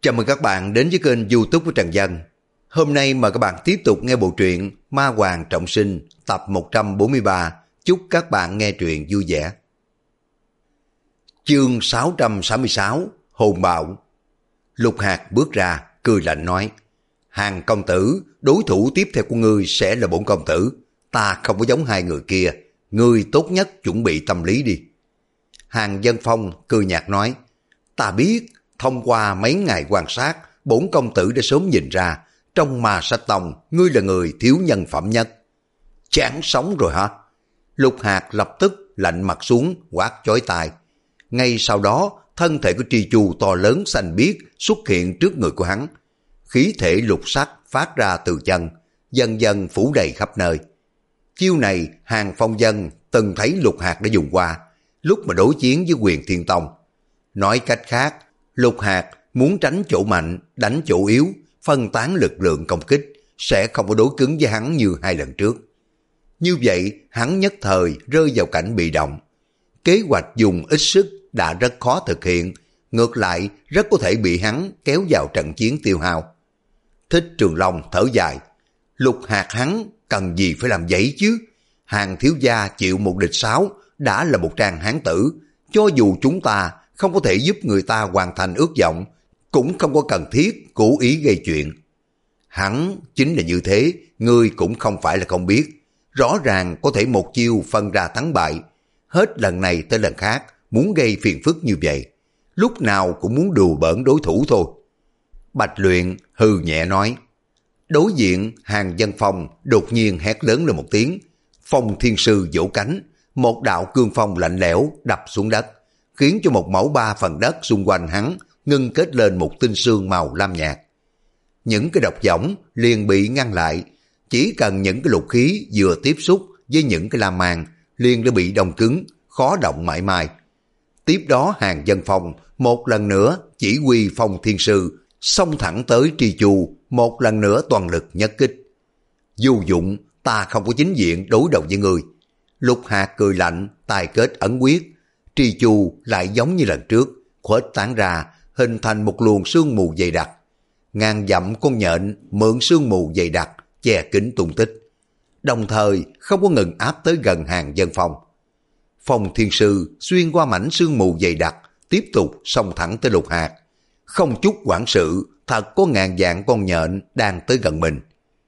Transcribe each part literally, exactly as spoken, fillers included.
Chào mừng các bạn đến với kênh YouTube của Trần Dân. Hôm nay mời các bạn tiếp tục nghe bộ truyện Ma Hoàng Trọng Sinh tập một trăm bốn mươi ba. Chúc các bạn nghe truyện vui vẻ. Chương sáu trăm sáu mươi sáu, Hồn Bạo. Lục Hạt bước ra, cười lạnh nói: Hàng công tử, đối thủ tiếp theo của ngươi sẽ là bổn công tử. Ta không có giống hai người kia, ngươi tốt nhất chuẩn bị tâm lý đi. Hàng Dân Phong cười nhạt nói: Ta biết, thông qua mấy ngày quan sát, bổn công tử đã sớm nhìn ra, trong Ma Sách Tông, ngươi là người thiếu nhân phẩm nhất. Chán sống rồi hả? Lục Hạt lập tức lạnh mặt xuống, quát chói tai. Ngay sau đó, thân thể của Tri Chu to lớn xanh biếc xuất hiện trước người của hắn. Khí thể lục sắc phát ra từ chân, dần dần phủ đầy khắp nơi. Chiêu này, Hàng Phong Dân từng thấy Lục Hạt đã dùng qua, lúc mà đối chiến với Huyền Thiên Tông. Nói cách khác, Lục Hạt muốn tránh chỗ mạnh, đánh chỗ yếu, phân tán lực lượng công kích, sẽ không có đối cứng với hắn như hai lần trước. Như vậy, hắn nhất thời rơi vào cảnh bị động. Kế hoạch dùng ít sức đã rất khó thực hiện, ngược lại rất có thể bị hắn kéo vào trận chiến tiêu hao. Thích Trường Long thở dài, Lục Hạt hắn cần gì phải làm vậy chứ? Hàng thiếu gia chịu một địch sáu đã là một trang hán tử, cho dù chúng ta không có thể giúp người ta hoàn thành ước vọng, cũng không có cần thiết cố ý gây chuyện. Hắn chính là như thế, ngươi cũng không phải là không biết. Rõ ràng có thể một chiêu phân ra thắng bại, hết lần này tới lần khác muốn gây phiền phức như vậy, lúc nào cũng muốn đùa bỡn đối thủ thôi. Bạch Luyện hừ nhẹ nói. Đối diện Hàng Dân Phong đột nhiên hét lớn lên một tiếng, Phong Thiên Sư vỗ cánh, một đạo cương phong lạnh lẽo đập xuống đất, khiến cho một mẫu ba phần đất xung quanh hắn ngưng kết lên một tinh sương màu lam nhạt. Những cái độc võng liền bị ngăn lại, chỉ cần những cái lục khí vừa tiếp xúc với những cái lam mang liền đã bị đông cứng, khó động mãi mai. Tiếp đó Hàng Dân Phong một lần nữa chỉ huy Phong Thiên Sư xông thẳng tới Tri Chu, một lần nữa toàn lực nhất kích. Vô dụng, ta không có chính diện đối đầu với người. Lục Hạt cười lạnh, tài kết ấn quyết. Tri Chu lại giống như lần trước, khuếch tán ra, hình thành một luồng sương mù dày đặc. Ngàn dặm con nhện mượn sương mù dày đặc, che kín tung tích. Đồng thời không có ngừng áp tới gần Hàng Dân Phong. Phong Thiên Sư xuyên qua mảnh sương mù dày đặc, tiếp tục xông thẳng tới Lục Hạt. Không chút quản sự, thật có ngàn vạn con nhện đang tới gần mình.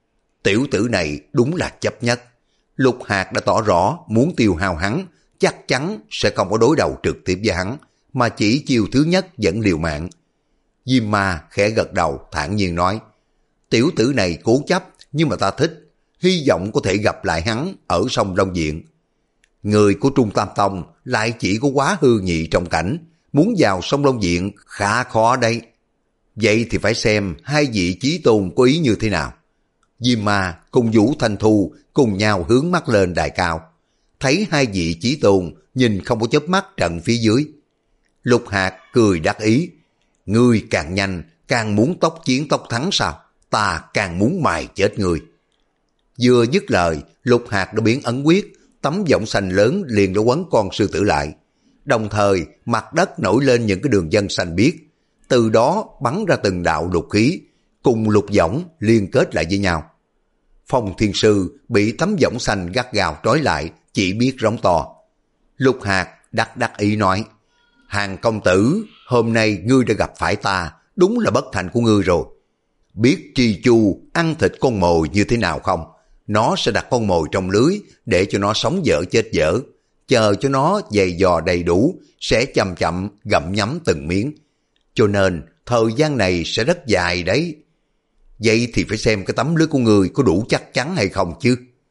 Tiểu tử này đúng là chấp nhất. Lục Hạt đã tỏ rõ muốn tiêu hao hắn, chắc chắn sẽ không có đối đầu trực tiếp với hắn, mà chỉ chiêu thứ nhất vẫn liều mạng. Diêm Ma khẽ gật đầu thản nhiên nói, tiểu tử này cố chấp nhưng mà ta thích, hy vọng có thể gặp lại hắn ở sông Long Diện. Người của Trung Tam Tông lại chỉ có Quá Hư Nhị trong cảnh, muốn vào sông Long Diện khá khó đây. Vậy thì phải xem hai vị chí tôn có ý như thế nào. Diêm Ma cùng Vũ Thanh Thu cùng nhau hướng mắt lên đài cao, thấy hai vị chí tôn nhìn không có chớp mắt trận phía dưới. Lục Hạt cười đắc ý, ngươi càng nhanh càng muốn tốc chiến tốc thắng sao? Ta càng muốn mài chết ngươi. Vừa dứt lời, Lục Hạt đã biến ấn quyết, tấm võng xanh lớn liền đã quấn con sư tử lại. Đồng thời mặt đất nổi lên những cái đường vân xanh biếc, từ đó bắn ra từng đạo lục khí, cùng lục võng liên kết lại với nhau. Phong Thiên Sư bị tấm võng xanh gắt gao trói lại, chỉ biết rống to. Lục Hạt đắc đắc ý nói, Hàng công tử, hôm nay ngươi đã gặp phải ta, đúng là bất thành của ngươi rồi. Biết Tri Chu ăn thịt con mồi như thế nào không? Nó sẽ đặt con mồi trong lưới để cho nó sống dở chết dở. Chờ cho nó dày dò đầy đủ, sẽ chậm chậm gặm nhấm từng miếng. Cho nên thời gian này sẽ rất dài đấy. Vậy thì phải xem cái tấm lưới của ngươi có đủ chắc chắn hay không chứ.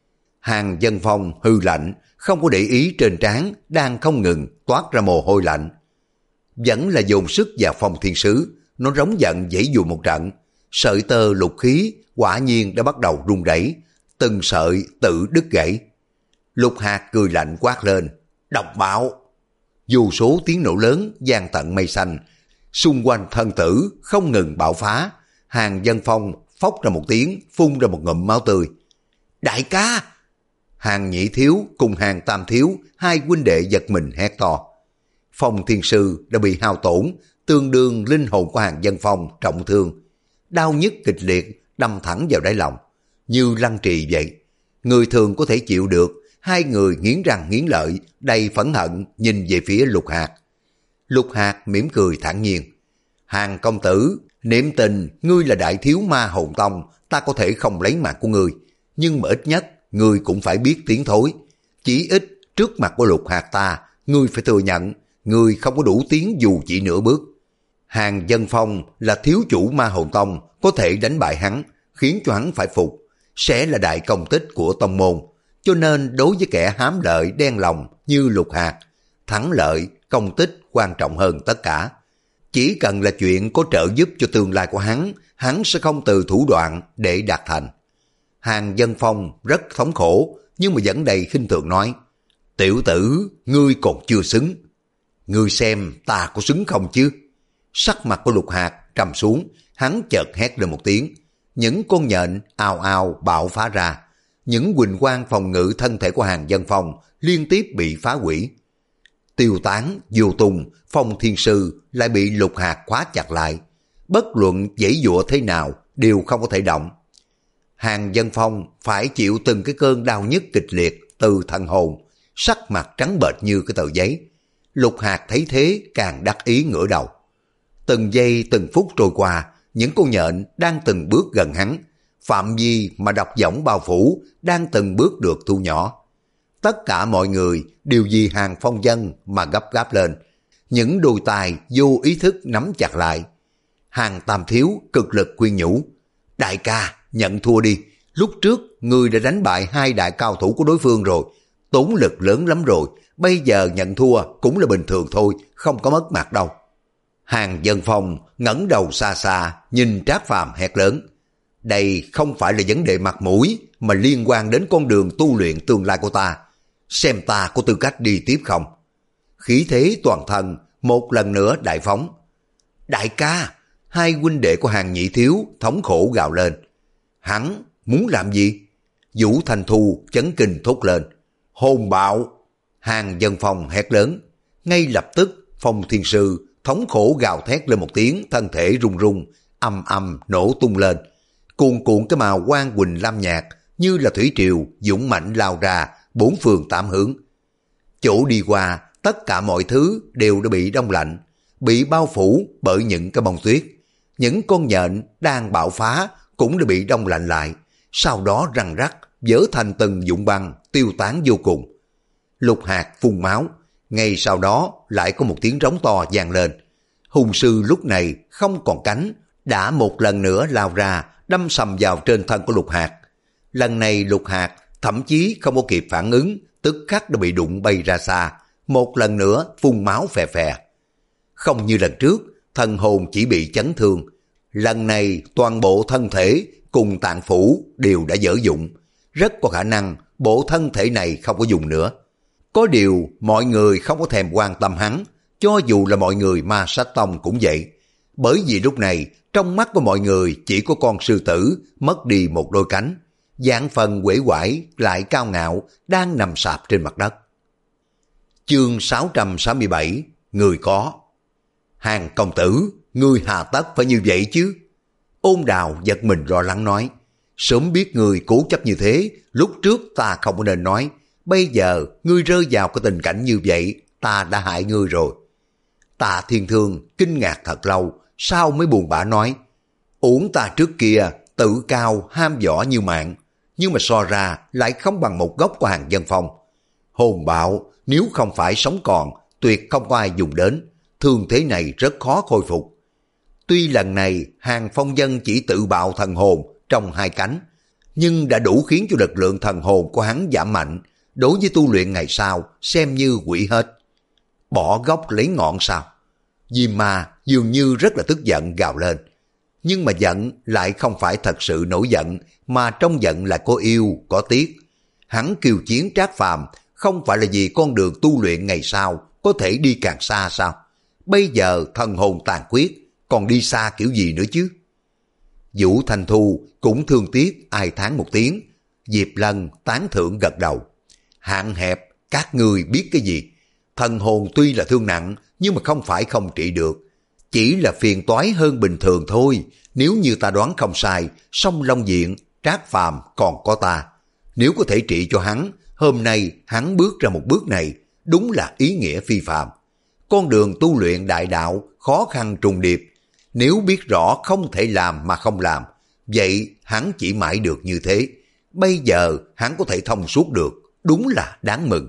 Hàng Dân Phong hư lạnh, không có để ý trên trán đang không ngừng toát ra mồ hôi lạnh. Vẫn là dồn sức vào Phong Thiên Sứ, nó rống giận giãy giụa một trận. Sợi tơ lục khí quả nhiên đã bắt đầu rung rẩy, từng sợi tự đứt gãy. Lục Hạt cười lạnh quát lên, độc bạo. Vô số tiếng nổ lớn vang tận mây xanh, xung quanh thân tử không ngừng bạo phá. Hàng Dân Phong phốc ra một tiếng, phun ra một ngụm máu tươi. Đại ca! Hàng Nhị Thiếu cùng Hàng Tam Thiếu, hai huynh đệ giật mình hét to. Phong Thiên Sư đã bị hao tổn, tương đương linh hồn của Hàng Dân Phong trọng thương. Đau nhức kịch liệt đâm thẳng vào đáy lòng, như lăng trì vậy. Người thường có thể chịu được, hai người nghiến răng nghiến lợi, đầy phẫn hận nhìn về phía Lục Hạt. Lục Hạt mỉm cười thản nhiên. Hàng công tử, niệm tình ngươi là đại thiếu ma hồn tông, ta có thể không lấy mạng của ngươi, nhưng mà ít nhất ngươi cũng phải biết tiến thối. Chỉ ít trước mặt của Lục Hạt ta, ngươi phải thừa nhận, ngươi không có đủ tiến dù chỉ nửa bước. Hàng Dân Phong là thiếu chủ ma hồn tông, có thể đánh bại hắn, khiến cho hắn phải phục, sẽ là đại công tích của tông môn. Cho nên đối với kẻ hám lợi đen lòng như Lục Hạt, thắng lợi, công tích quan trọng hơn tất cả. Chỉ cần là chuyện có trợ giúp cho tương lai của hắn, hắn sẽ không từ thủ đoạn để đạt thành. Hàng Dân Phong rất thống khổ, nhưng mà vẫn đầy khinh thường nói, tiểu tử, ngươi còn chưa xứng. Ngươi xem ta có xứng không chứ? Sắc mặt của Lục Hạt trầm xuống, hắn chợt hét lên một tiếng. Những con nhện ào ào bạo phá ra. Những huỳnh quang phòng ngự thân thể của Hàng Dân Phong liên tiếp bị phá hủy. Tiêu tán, vô tung, Phong Thiên Sư lại bị Lục Hạt khóa chặt lại. Bất luận giãy giụa thế nào đều không có thể động. Hàng Dân Phong phải chịu từng cái cơn đau nhức kịch liệt từ thần hồn, sắc mặt trắng bệch như cái tờ giấy. Lục Hạt thấy thế càng đắc ý ngửa đầu. Từng giây từng phút trôi qua, những con nhện đang từng bước gần hắn, phạm vi mà độc võng bao phủ đang từng bước được thu nhỏ. Tất cả mọi người đều vì Hàng Phong Dân mà gấp gáp lên, những đôi tay vô ý thức nắm chặt lại. Hàng Tam Thiếu cực lực khuyên nhủ, đại ca nhận thua đi, lúc trước người đã đánh bại hai đại cao thủ của đối phương rồi, tốn lực lớn lắm rồi, bây giờ nhận thua cũng là bình thường thôi, không có mất mặt đâu. Hàng Dân Phong ngẩng đầu xa xa, nhìn Trác Phàm hét lớn, đây không phải là vấn đề mặt mũi, mà liên quan đến con đường tu luyện tương lai của ta, xem ta có tư cách đi tiếp không. Khí thế toàn thân một lần nữa đại phóng. Đại ca, hai huynh đệ của Hàng Nhị Thiếu thống khổ gào lên. Hắn muốn làm gì? Vũ Thanh Thu chấn kinh thốt lên. Hồn bạo! Hàng Dân Phong hét lớn. Ngay lập tức Phong Thiên Sư thống khổ gào thét lên một tiếng, thân thể rung rung, âm âm nổ tung lên. Cuồn cuộn cái màu quang huỳnh lam nhạt như là thủy triều dũng mạnh lao ra bốn phương tám hướng. Chỗ đi qua tất cả mọi thứ đều đã bị đông lạnh, bị bao phủ bởi những cái bông tuyết. Những con nhện đang bạo phá cũng đã bị đông lạnh lại, sau đó răng rắc vỡ thành từng vụn băng tiêu tán vô cùng. Lục Hạt phun máu, ngay sau đó lại có một tiếng rống to vang lên. Hùng sư lúc này không còn cánh, đã một lần nữa lao ra đâm sầm vào trên thân của Lục Hạt. Lần này Lục Hạt thậm chí không có kịp phản ứng, tức khắc đã bị đụng bay ra xa, một lần nữa phun máu phè phè. Không như lần trước, thần hồn chỉ bị chấn thương, lần này toàn bộ thân thể cùng tạng phủ đều đã dở dụng, rất có khả năng bộ thân thể này không có dùng nữa. Có điều mọi người không có thèm quan tâm hắn, cho dù là mọi người Ma Sát Tông cũng vậy, bởi vì lúc này trong mắt của mọi người chỉ có con sư tử mất đi một đôi cánh, dạng phần uể oải lại cao ngạo đang nằm sạp trên mặt đất. Chương sáu trăm sáu mươi bảy, người có. Hàng công tử, ngươi hà tất phải như vậy chứ? Ôn Đào giật mình lo lắng nói, sớm biết ngươi cố chấp như thế, lúc trước ta không có nên nói, bây giờ ngươi rơi vào cái tình cảnh như vậy, ta đã hại ngươi rồi. Tạ Thiên Thương kinh ngạc thật lâu, sau mới buồn bã nói, uổng ta trước kia tự cao ham võ như mạng, nhưng mà so ra lại không bằng một gốc của Hàng Dân Phong. Hồn bạo nếu không phải sống còn, tuyệt không có ai dùng đến, thương thế này rất khó khôi phục. Tuy lần này Hàng Phong Dân chỉ tự bạo thần hồn trong hai cánh, nhưng đã đủ khiến cho lực lượng thần hồn của hắn giảm mạnh, đối với tu luyện ngày sau xem như quỷ hết. Bỏ gốc lấy ngọn sao? Diêm Ma dường như rất là tức giận gào lên, nhưng mà giận lại không phải thật sự nổi giận, mà trong giận là có yêu, có tiếc. Hắn kiêu chiến Trác Phàm không phải là vì con đường tu luyện ngày sau có thể đi càng xa sao? Bây giờ thần hồn tàn quyết, còn đi xa kiểu gì nữa chứ? Vũ Thanh Thu cũng thương tiếc ai thán một tiếng. Diệp Lân tán thưởng gật đầu. Hạn hẹp, các người biết cái gì? Thần hồn tuy là thương nặng, nhưng mà không phải không trị được. Chỉ là phiền toái hơn bình thường thôi. Nếu như ta đoán không sai, Song Long Diện, Trác Phàm còn có ta. Nếu có thể trị cho hắn, hôm nay hắn bước ra một bước này, đúng là ý nghĩa phi phàm. Con đường tu luyện đại đạo khó khăn trùng điệp. Nếu biết rõ không thể làm mà không làm, vậy hắn chỉ mãi được như thế. Bây giờ hắn có thể thông suốt được, đúng là đáng mừng.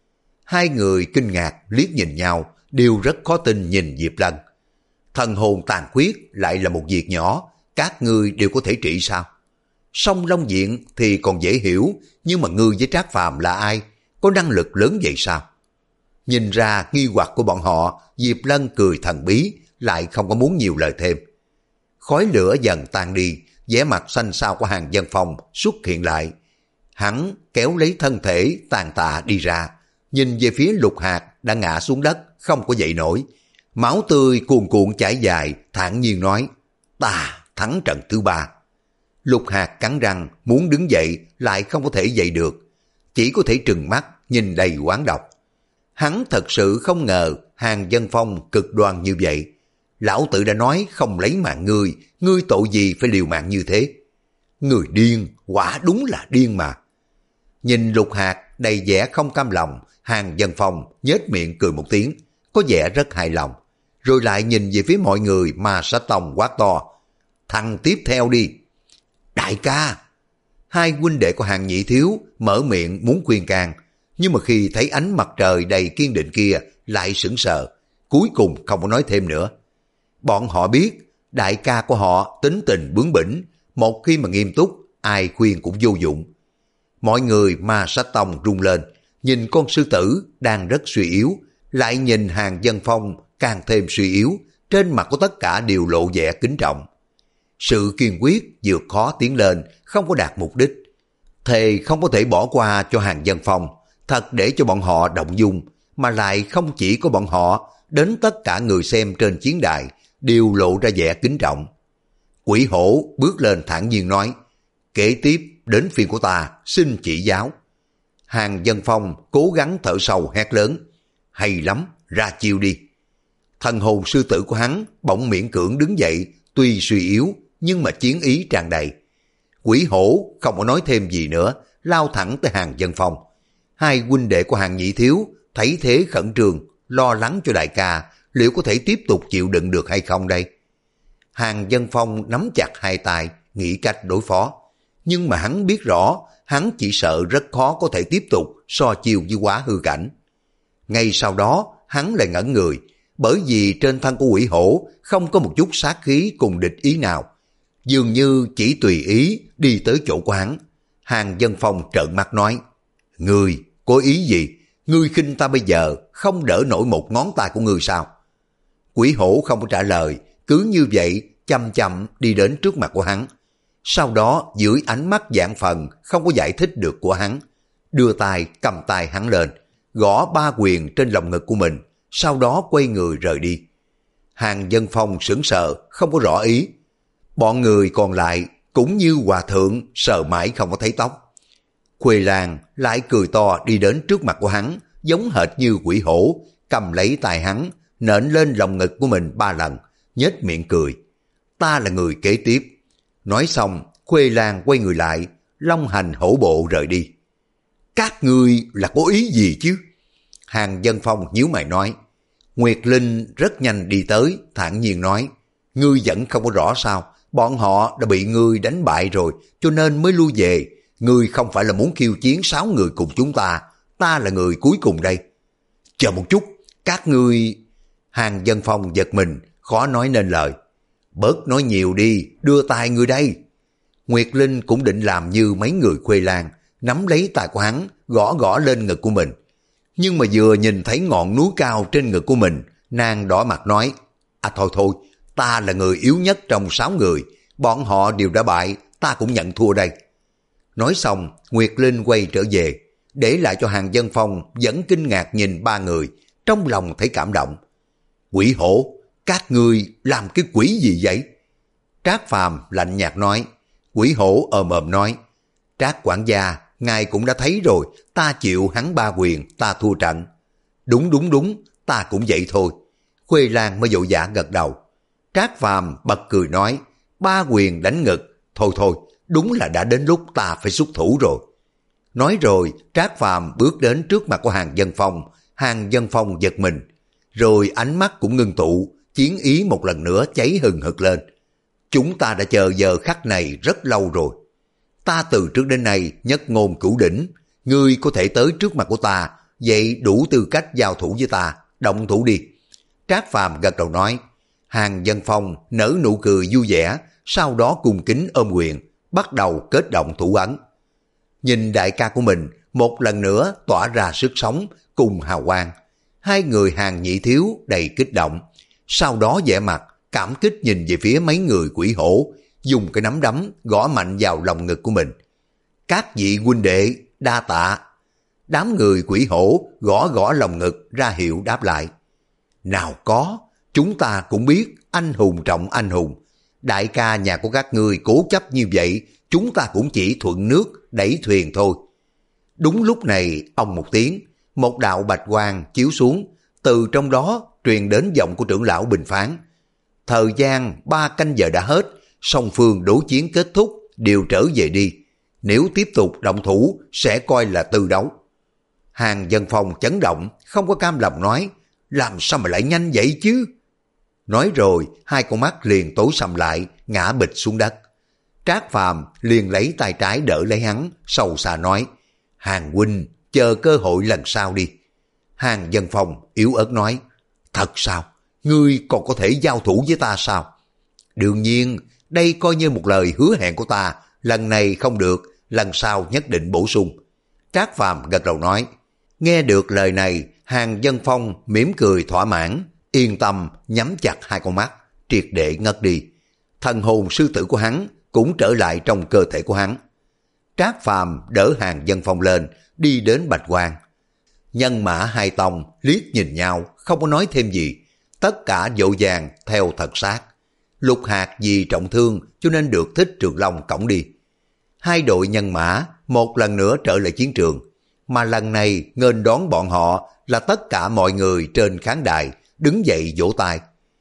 Hai người kinh ngạc liếc nhìn nhau, đều rất khó tin nhìn Diệp Lân. Thần hồn tàn khuyết lại là một việc nhỏ, các ngươi đều có thể trị sao? Song Long Diện thì còn dễ hiểu, nhưng mà ngươi với Trác Phàm là ai? Có năng lực lớn vậy sao? Nhìn ra nghi hoặc của bọn họ, Diệp Lân cười thần bí, lại không có muốn nhiều lời thêm. Khói lửa dần tan đi, vẻ mặt xanh xao của Hàn Dân Phong xuất hiện lại. Hắn kéo lấy thân thể tàn tạ đi ra, nhìn về phía Lục Hạt đã ngã xuống đất, không có dậy nổi. Máu tươi cuồn cuộn chảy dài, thản nhiên nói, ta thắng trận thứ ba. Lục Hạt cắn răng, muốn đứng dậy, lại không có thể dậy được. Chỉ có thể trừng mắt, nhìn đầy oán độc. Hắn thật sự không ngờ Hàn Dân Phong cực đoan như vậy. Lão tử đã nói không lấy mạng ngươi, ngươi tội gì phải liều mạng như thế? Người điên, quả đúng là điên mà. Nhìn Lục Hạt đầy vẻ không cam lòng, Hàn Dân Phong nhếch miệng cười một tiếng, có vẻ rất hài lòng. Rồi lại nhìn về phía mọi người mà Sát Tông quát to, thằng tiếp theo đi. Đại ca! Hai huynh đệ của Hàn Nhị Thiếu mở miệng muốn khuyên can, nhưng mà khi thấy ánh mặt trời đầy kiên định kia lại sững sờ, cuối cùng không có nói thêm nữa. Bọn họ biết đại ca của họ tính tình bướng bỉnh, một khi mà nghiêm túc ai khuyên cũng vô dụng. Mọi người Ma Sát Tông rung lên, nhìn con sư tử đang rất suy yếu, lại nhìn Hàn Dân Phong càng thêm suy yếu, trên mặt của tất cả đều lộ vẻ kính trọng. Sự kiên quyết vượt khó tiến lên, không có đạt mục đích. Thề không có thể bỏ qua cho Hàn Dân Phong, thật để cho bọn họ động dung, mà lại không chỉ có bọn họ, đến tất cả người xem trên chiến đài đều lộ ra vẻ kính trọng. Quỷ hổ bước lên thản nhiên nói, kế tiếp đến phiên của ta, xin chỉ giáo. Hàn Dân Phong cố gắng thở sâu hét lớn, hay lắm, ra chiêu đi. Thần hồn sư tử của hắn bỗng miễn cưỡng đứng dậy, tuy suy yếu nhưng mà chiến ý tràn đầy. Quỷ hổ không có nói thêm gì nữa, lao thẳng tới Hàn Dân Phong. Hai huynh đệ của Hàn Nhị Thiếu thấy thế khẩn trương, lo lắng cho đại ca liệu có thể tiếp tục chịu đựng được hay không đây. Hàn Dân Phong nắm chặt hai tay, nghĩ cách đối phó. Nhưng mà hắn biết rõ, hắn chỉ sợ rất khó có thể tiếp tục so chiêu với Quá Hư Cảnh. Ngay sau đó, hắn lại ngẩn người, bởi vì trên thân của quỷ hổ không có một chút sát khí cùng địch ý nào. Dường như chỉ tùy ý đi tới chỗ của hắn. Hàn Dân Phong trợn mắt nói, ngươi có ý gì? Ngươi khinh ta bây giờ không đỡ nổi một ngón tay của ngươi sao? Quỷ hổ không có trả lời, cứ như vậy chậm chậm đi đến trước mặt của hắn. Sau đó dưới ánh mắt vạn phần không có giải thích được của hắn, đưa tay cầm tay hắn lên, gõ ba quyền trên lồng ngực của mình, sau đó quay người rời đi. Hàn Dân Phong sững sờ không có rõ ý. Bọn người còn lại cũng như hòa thượng sờ mãi không có thấy tóc. Khuê Lan lại cười to đi đến trước mặt của hắn, giống hệt như quỷ hổ, cầm lấy tay hắn, nện lên lồng ngực của mình ba lần, nhếch miệng cười. Ta là người kế tiếp. Nói xong, Khuê Lan quay người lại, long hành hổ bộ rời đi. Các ngươi là có ý gì chứ? Hàn Dân Phong nhíu mày nói. Nguyệt Linh rất nhanh đi tới, thản nhiên nói, ngươi vẫn không có rõ sao, bọn họ đã bị ngươi đánh bại rồi, cho nên mới lui về. Ngươi không phải là muốn khiêu chiến sáu người cùng chúng ta, ta là người cuối cùng đây. Chờ một chút, các ngươi... Hàn Dân Phong giật mình, khó nói nên lời. Bớt nói nhiều đi, đưa tay ngươi đây. Nguyệt Linh cũng định làm như mấy người Khuê Lan, nắm lấy tay của hắn, gõ gõ lên ngực của mình. Nhưng mà vừa nhìn thấy ngọn núi cao trên ngực của mình, nàng đỏ mặt nói, à thôi thôi, ta là người yếu nhất trong sáu người, bọn họ đều đã bại, ta cũng nhận thua đây. Nói xong, Nguyệt Linh quay trở về, để lại cho Hàn Dân Phong vẫn kinh ngạc nhìn ba người, trong lòng thấy cảm động. Quỷ hổ, các ngươi làm cái quỷ gì vậy? Trác Phàm lạnh nhạt nói. Quỷ hổ ồm ồm nói, Trác quản gia, ngài cũng đã thấy rồi, ta chịu hắn ba quyền, ta thua trận. Đúng đúng đúng, ta cũng vậy thôi. Khuê Lan mới vội vã gật đầu. Trác Phàm bật cười nói, ba quyền đánh ngực, thôi thôi, đúng là đã đến lúc ta phải xuất thủ rồi. Nói rồi, Trác Phàm bước đến trước mặt của Hàn Vân Phong, Hàn Vân Phong giật mình, rồi ánh mắt cũng ngưng tụ, chiến ý một lần nữa cháy hừng hực lên. Chúng ta đã chờ giờ khắc này rất lâu rồi. Ta từ trước đến nay nhất ngôn cửu đỉnh, ngươi có thể tới trước mặt của ta, vậy đủ tư cách giao thủ với ta, động thủ đi. Trác Phàm gật đầu nói. Hàn Vân Phong nở nụ cười vui vẻ, sau đó cung kính ôm quyền, bắt đầu kết động thủ ấn. Nhìn đại ca của mình một lần nữa tỏa ra sức sống cùng hào quang. Hai người Hàn Nhị Thiếu đầy kích động, sau đó vẻ mặt cảm kích nhìn về phía mấy người quỷ hổ, dùng cái nắm đấm gõ mạnh vào lòng ngực của mình. Các vị huynh đệ đa tạ. Đám người quỷ hổ gõ gõ lòng ngực ra hiệu đáp lại. Nào có, chúng ta cũng biết anh hùng trọng anh hùng. Đại ca nhà của các ngươi cố chấp như vậy, chúng ta cũng chỉ thuận nước đẩy thuyền thôi. Đúng lúc này, ông một tiếng, một đạo bạch quang chiếu xuống, từ trong đó truyền đến giọng của trưởng lão Bình Phán. Thời gian ba canh giờ đã hết, song phương đối chiến kết thúc, đều trở về đi. Nếu tiếp tục động thủ, sẽ coi là tư đấu. Hàn Vân Phong chấn động, không có cam lòng nói, làm sao mà lại nhanh vậy chứ? Nói rồi, hai con mắt liền tối sầm lại, ngã bịch xuống đất. Trác Phàm liền lấy tay trái đỡ lấy hắn, sâu xa nói, Hàn huynh, chờ cơ hội lần sau đi. Hàn Vân Phong yếu ớt nói, thật sao? Ngươi còn có thể giao thủ với ta sao? Đương nhiên, đây coi như một lời hứa hẹn của ta, lần này không được, lần sau nhất định bổ sung. Trác Phàm gật đầu nói. Nghe được lời này, Hàn Vân Phong mỉm cười thỏa mãn, yên tâm nhắm chặt hai con mắt, triệt để ngất đi. Thần hồn sư tử của hắn cũng trở lại trong cơ thể của hắn. Trác Phàm đỡ Hàn Vân Phong lên, đi đến Bạch Quang. Nhân mã hai tông liếc nhìn nhau, không có nói thêm gì, tất cả vội vàng theo thật sát. Lục Hạt vì trọng thương cho nên được Thích Trường Long cõng đi. Hai đội nhân mã một lần nữa trở lại chiến trường, mà lần này nghênh đón bọn họ là tất cả mọi người trên khán đài đứng dậy vỗ tay.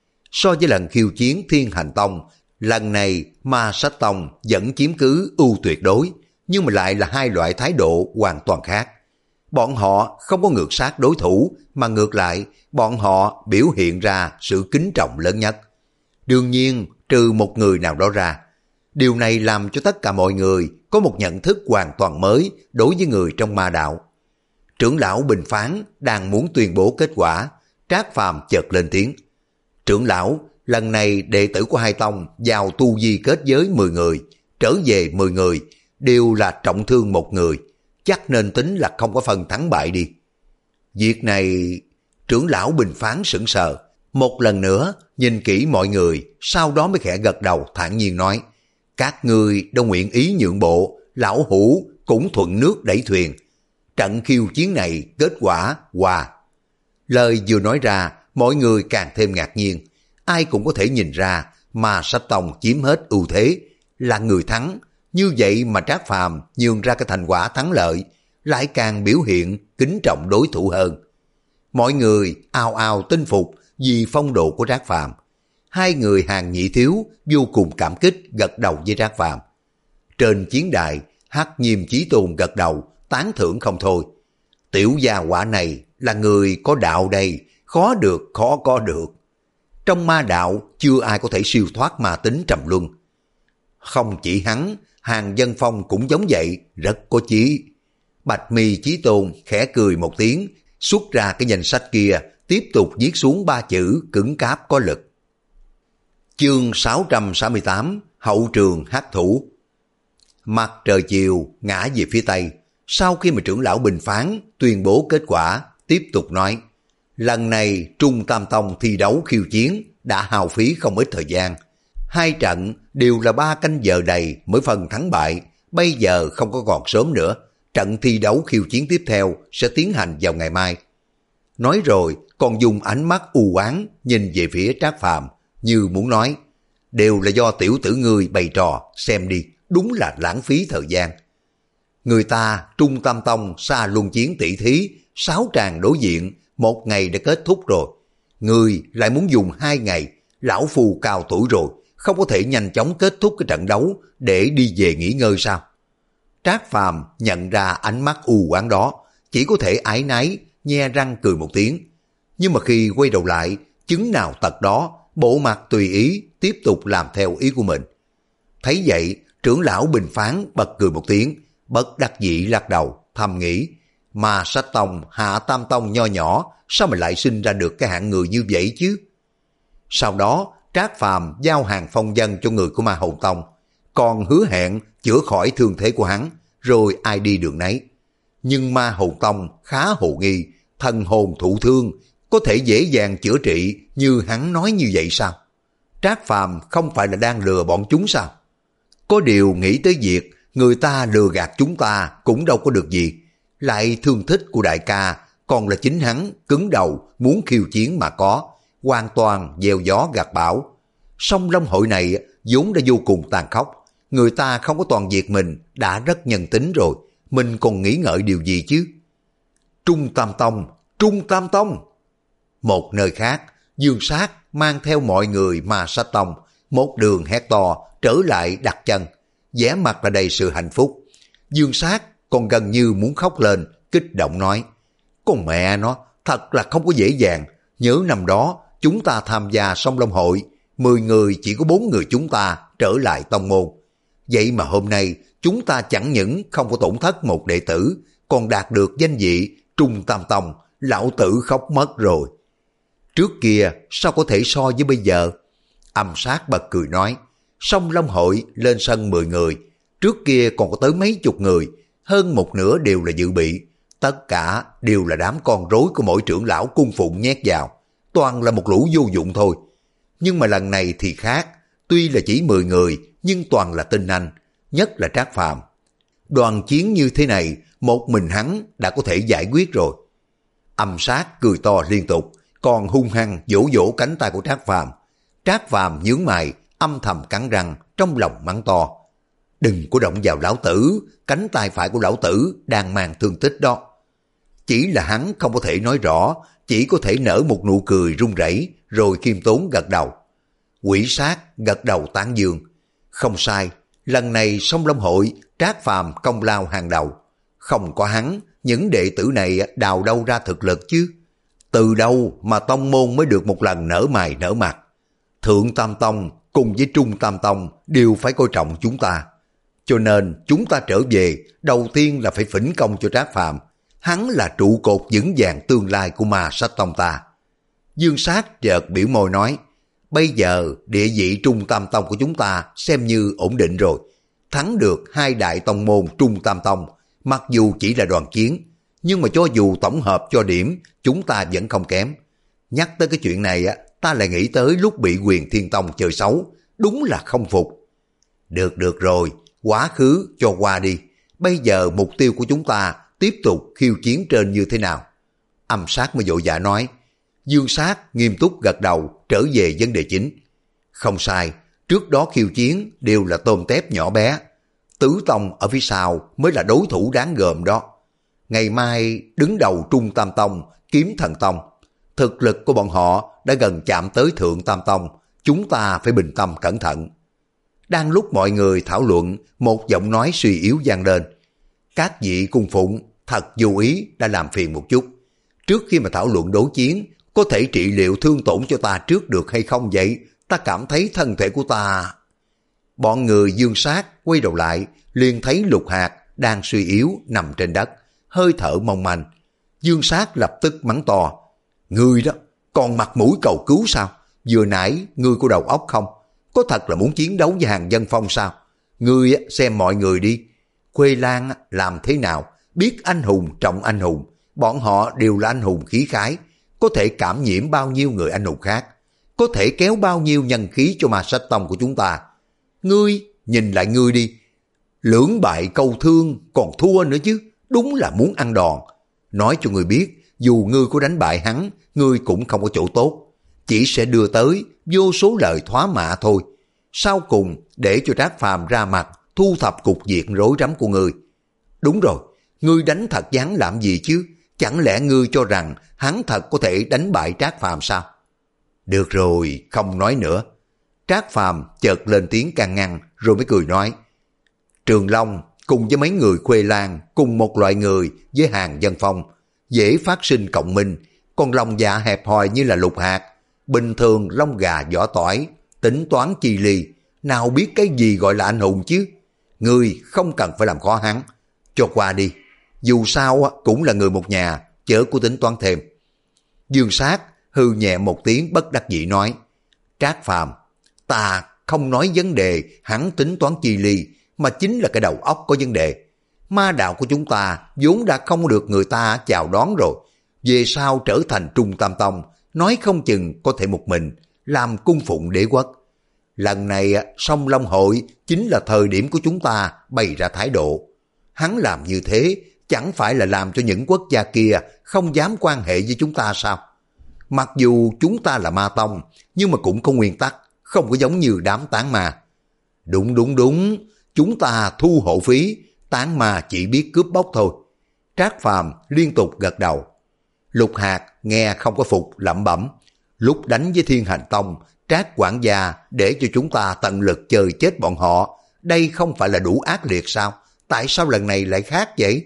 So với lần khiêu chiến Thiên Hành Tông, lần này Ma Sách Tông vẫn chiếm cứ ưu tuyệt đối, nhưng mà lại là hai loại thái độ hoàn toàn khác. Bọn họ không có ngược sát đối thủ, mà ngược lại bọn họ biểu hiện ra sự kính trọng lớn nhất. Đương nhiên trừ một người nào đó ra. Điều này làm cho tất cả mọi người có một nhận thức hoàn toàn mới đối với người trong ma đạo. Trưởng lão Bình Phán đang muốn tuyên bố kết quả, Trác Phàm chợt lên tiếng. Trưởng lão, lần này đệ tử của hai tông vào tu vi kết giới mười người, trở về mười người, đều là trọng thương một người, chắc nên tính là không có phần thắng bại đi. Việc này, trưởng lão Bình Phán sững sờ, một lần nữa nhìn kỹ mọi người, sau đó mới khẽ gật đầu thản nhiên nói, các ngươi đâu nguyện ý nhượng bộ, lão hủ cũng thuận nước đẩy thuyền. Trận khiêu chiến này kết quả hòa. Lời vừa nói ra, mọi người càng thêm ngạc nhiên, ai cũng có thể nhìn ra mà Sách Tông chiếm hết ưu thế, là người thắng. Như vậy mà Trác Phàm nhường ra cái thành quả thắng lợi, lại càng biểu hiện kính trọng đối thủ hơn. Mọi người ào ào tin phục vì phong độ của Trác Phàm. Hai người Hàn Nhị Thiếu vô cùng cảm kích gật đầu với Trác Phàm. Trên chiến đài, Hắc Nhiêm Chí Tôn gật đầu tán thưởng không thôi. Tiểu gia quả này là người có đạo đây, khó được khó có được. Trong ma đạo chưa ai có thể siêu thoát ma tính trầm luân. Không chỉ hắn, Hàn Vân Phong cũng giống vậy, rất có chí. Bạch Mi Chí Tôn khẽ cười một tiếng, xuất ra cái danh sách kia, tiếp tục viết xuống ba chữ cứng cáp có lực. Chương sáu trăm sáu mươi tám, Hậu trường hắc thủ. Mặt trời chiều ngã về phía tây, sau khi mà trưởng lão Bình Phán tuyên bố kết quả, tiếp tục nói, lần này Trung Tam Tông thi đấu khiêu chiến đã hao phí không ít thời gian. Hai trận đều là ba canh giờ đầy mới phân thắng bại, bây giờ không có còn sớm nữa, trận thi đấu khiêu chiến tiếp theo sẽ tiến hành vào ngày mai. Nói rồi còn dùng ánh mắt u oán nhìn về phía Trác Phàm, như muốn nói, đều là do tiểu tử ngươi bày trò, xem đi, đúng là lãng phí thời gian. Người ta Trung Tam Tông xa luân chiến tỷ thí, sáu tràng đối diện, một ngày đã kết thúc rồi. Ngươi lại muốn dùng hai ngày, lão phu cao tuổi rồi, không có thể nhanh chóng kết thúc cái trận đấu để đi về nghỉ ngơi sao? Trác Phàm nhận ra ánh mắt u oán đó, chỉ có thể áy náy, nhe răng cười một tiếng. Nhưng mà khi quay đầu lại, chứng nào tật đó, bộ mặt tùy ý, tiếp tục làm theo ý của mình. Thấy vậy, trưởng lão Bình Phán bật cười một tiếng, bất đắc dĩ lắc đầu, thầm nghĩ, mà Sách Tông, Hạ Tam Tông nho nhỏ, sao mà lại sinh ra được cái hạng người như vậy chứ? Sau đó, Trác Phàm giao hàng phong dân cho người của Ma Hồn Tông, còn hứa hẹn chữa khỏi thương thế của hắn, rồi ai đi đường nấy. Nhưng Ma Hồn Tông khá hồ nghi, thần hồn thụ thương, có thể dễ dàng chữa trị như hắn nói như vậy sao? Trác Phàm không phải là đang lừa bọn chúng sao? Có điều nghĩ tới việc người ta lừa gạt chúng ta cũng đâu có được gì. Lại thương thích của đại ca, còn là chính hắn cứng đầu muốn khiêu chiến mà có, hoàn toàn gieo gió gặt bão. Song Long hội này vốn đã vô cùng tàn khốc, người ta không có toàn diệt mình đã rất nhân tính rồi, mình còn nghĩ ngợi điều gì chứ? Trung Tam Tông, Trung Tam Tông. Một nơi khác, Dương Sát mang theo mọi người Ma Sách Tông, một đường hét to trở lại đặt chân, vẻ mặt là đầy sự hạnh phúc. Dương Sát còn gần như muốn khóc lên, kích động nói, con mẹ nó, thật là không có dễ dàng. Nhớ năm đó chúng ta tham gia Song Long hội, mười người chỉ có bốn người chúng ta trở lại tông môn. Vậy mà hôm nay chúng ta chẳng những không có tổn thất một đệ tử, còn đạt được danh vị Trung Tam Tông, lão tử khóc mất rồi. Trước kia sao có thể so với bây giờ? Âm Sát bật cười nói, Song Long hội lên sân mười người, trước kia còn có tới mấy chục người, hơn một nửa đều là dự bị, tất cả đều là đám con rối của mỗi trưởng lão cung phụng nhét vào, toàn là một lũ vô dụng thôi. Nhưng mà lần này thì khác, tuy là chỉ mười người nhưng toàn là tinh anh, nhất là Trác Phàm. Đoàn chiến như thế này, một mình hắn đã có thể giải quyết rồi. Âm Sát cười to liên tục, còn hung hăng vỗ vỗ cánh tay của Trác Phàm. Trác Phàm nhướng mày, âm thầm cắn răng, trong lòng mắng to, đừng có động vào lão tử, cánh tay phải của lão tử đang mang thương tích đó. Chỉ là hắn không có thể nói rõ, chỉ có thể nở một nụ cười run rẩy, rồi khiêm tốn gật đầu. Quỷ Sát gật đầu tán dương, không sai, lần này Song Long hội Trác Phàm công lao hàng đầu, không có hắn, những đệ tử này đào đâu ra thực lực chứ? Từ đâu mà tông môn mới được một lần nở mày nở mặt? Thượng Tam Tông cùng với Trung Tam Tông đều phải coi trọng chúng ta. Cho nên chúng ta trở về, đầu tiên là phải phỉnh công cho Trác Phàm. Hắn là trụ cột vững vàng tương lai của Ma Sách Tông ta. Dương Sát chợt biểu môi nói, bây giờ địa vị Trung Tam Tông của chúng ta xem như ổn định rồi. Thắng được hai đại tông môn Trung Tam Tông, mặc dù chỉ là đoàn chiến, nhưng mà cho dù tổng hợp cho điểm, chúng ta vẫn không kém. Nhắc tới cái chuyện này, ta lại nghĩ tới lúc bị Quyền Thiên Tông chơi xấu, đúng là không phục. Được được rồi, quá khứ cho qua đi. Bây giờ mục tiêu của chúng ta tiếp tục khiêu chiến trên như thế nào? Âm Sát mới vội vã nói. Dương Sát nghiêm túc gật đầu, trở về vấn đề chính. Không sai, trước đó khiêu chiến đều là tôm tép nhỏ bé. Tứ Tông ở phía sau mới là đối thủ đáng gờm đó. Ngày mai đứng đầu Trung Tam Tông, Kiếm Thần Tông. Thực lực của bọn họ đã gần chạm tới Thượng Tam Tông, chúng ta phải bình tâm cẩn thận. Đang lúc mọi người thảo luận, một giọng nói suy yếu vang lên. Các vị cung phụng thật vô ý đã làm phiền một chút. Trước khi mà thảo luận đối chiến, có thể trị liệu thương tổn cho ta trước được hay không vậy? Ta cảm thấy thân thể của ta... Bọn người Dương Sát quay đầu lại, liền thấy Lục Hạt đang suy yếu nằm trên đất, hơi thở mong manh. Dương Sát lập tức mắng to, ngươi đó, còn mặt mũi cầu cứu sao? Vừa nãy ngươi có đầu óc không? Có thật là muốn chiến đấu với hàng Dân Phong sao? Ngươi xem mọi người đi, Khuê Lan làm thế nào? Biết anh hùng trọng anh hùng, bọn họ đều là anh hùng khí khái, có thể cảm nhiễm bao nhiêu người anh hùng khác, có thể kéo bao nhiêu nhân khí cho Ma Sách Tông của chúng ta. Ngươi, nhìn lại ngươi đi, lưỡng bại câu thương còn thua nữa chứ, đúng là muốn ăn đòn. Nói cho ngươi biết, dù ngươi có đánh bại hắn, ngươi cũng không có chỗ tốt, chỉ sẽ đưa tới vô số lời thoá mạ thôi. Sau cùng, để cho Trác Phàm ra mặt, thu thập cục diện rối rắm của ngươi. Đúng rồi, ngươi đánh thật dáng làm gì chứ? Chẳng lẽ ngươi cho rằng hắn thật có thể đánh bại Trác Phàm sao? Được rồi, không nói nữa. Trác Phàm chợt lên tiếng can ngăn rồi mới cười nói. Trường Long cùng với mấy người Khuê Lan cùng một loại người với Hàng Dân Phong, dễ phát sinh cộng minh, còn lòng dạ hẹp hòi như là Lục Hạt, bình thường lông gà vỏ tỏi, tính toán chi ly, nào biết cái gì gọi là anh hùng chứ. Ngươi không cần phải làm khó hắn, cho qua đi, dù sao cũng là người một nhà, chớ có tính toán thêm. Dương Sát hư nhẹ một tiếng bất đắc dĩ nói. Trác Phàm, ta không nói vấn đề hắn tính toán chi ly, mà chính là cái đầu óc có vấn đề. Ma đạo của chúng ta vốn đã không được người ta chào đón rồi, về sau trở thành Trung Tam Tông, nói không chừng có thể một mình làm cung phụng đế quốc. Lần này Song Long hội chính là thời điểm của chúng ta bày ra thái độ. Hắn làm như thế chẳng phải là làm cho những quốc gia kia không dám quan hệ với chúng ta sao? Mặc dù chúng ta là ma tông, nhưng mà cũng có nguyên tắc, không có giống như đám tán ma. Đúng đúng đúng, chúng ta thu hộ phí, tán ma chỉ biết cướp bóc thôi. Trác Phàm liên tục gật đầu. Lục Hạt nghe không có phục lẩm bẩm. Lúc đánh với Thiên Hành Tông, Trác quản gia để cho chúng ta tận lực chơi chết bọn họ, đây không phải là đủ ác liệt sao? Tại sao lần này lại khác vậy?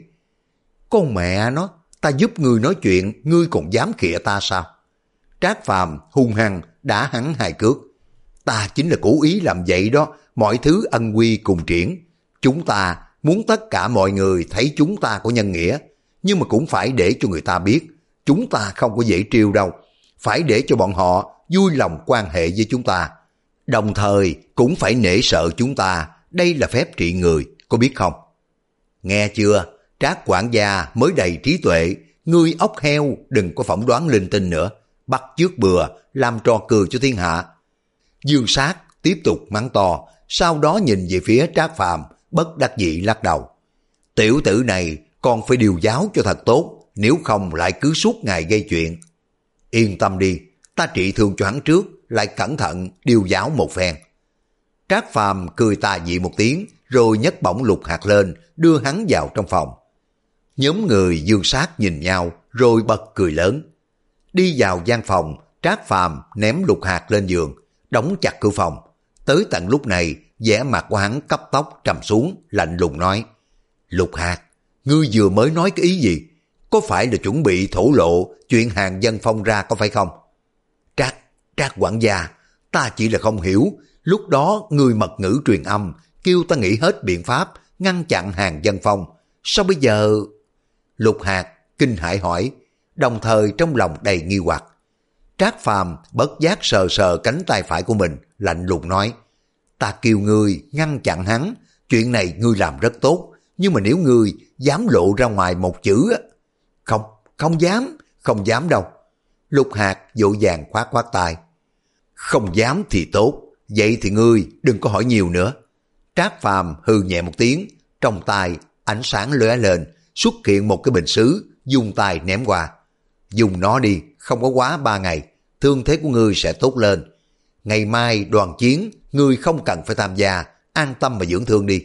Con mẹ nó, ta giúp ngươi nói chuyện, ngươi còn dám khịa ta sao? Trác Phàm hung hăng đá hắn hai cước. Ta chính là cố ý làm vậy đó, mọi thứ ân quy cùng triển. Chúng ta muốn tất cả mọi người thấy chúng ta có nhân nghĩa, nhưng mà cũng phải để cho người ta biết, chúng ta không có dễ trêu đâu. Phải để cho bọn họ vui lòng quan hệ với chúng ta. Đồng thời cũng phải nể sợ chúng ta, đây là phép trị người, có biết không? Nghe chưa, Trác quản gia mới đầy trí tuệ, ngươi ốc heo đừng có phỏng đoán linh tinh nữa, bắt chước bừa, làm trò cười cho thiên hạ. Dương Sát tiếp tục mắng to, sau đó nhìn về phía Trác Phàm bất đắc dĩ lắc đầu. Tiểu tử này còn phải điều giáo cho thật tốt, nếu không lại cứ suốt ngày gây chuyện. Yên tâm đi, ta trị thương cho hắn trước, lại cẩn thận điều giáo một phen. Trác Phàm cười tà dị một tiếng, rồi nhấc bổng Lục Hạt lên, đưa hắn vào trong phòng. Nhóm người Dương Sát nhìn nhau, rồi bật cười lớn. Đi vào gian phòng, Trác Phàm ném Lục Hạt lên giường, đóng chặt cửa phòng. Tới tận lúc này, vẻ mặt của hắn cấp tốc trầm xuống, lạnh lùng nói. Lục Hạt, ngươi vừa mới nói cái ý gì? Có phải là chuẩn bị thổ lộ chuyện Hàng Dân Phong ra có phải không? Trác, Trác quản gia, ta chỉ là không hiểu, lúc đó ngươi mật ngữ truyền âm, kêu ta nghĩ hết biện pháp, ngăn chặn Hàng Dân Phong. Sao bây giờ? Lục Hạt kinh hãi hỏi, đồng thời trong lòng đầy nghi hoặc. Trác Phàm bất giác sờ sờ cánh tay phải của mình, lạnh lùng nói. Ta kêu ngươi ngăn chặn hắn, chuyện này ngươi làm rất tốt, nhưng mà nếu ngươi dám lộ ra ngoài một chữ á. Không, không dám, không dám đâu. Lục Hạt vội vàng khoát khoát tay. Không dám thì tốt, vậy thì ngươi đừng có hỏi nhiều nữa. Trác Phàm hừ nhẹ một tiếng, trong tay ánh sáng lóe lên, xuất hiện một cái bình sứ, dùng tay ném qua. Dùng nó đi, không có quá ba ngày, thương thế của ngươi sẽ tốt lên. Ngày mai đoàn chiến, ngươi không cần phải tham gia, an tâm mà dưỡng thương đi.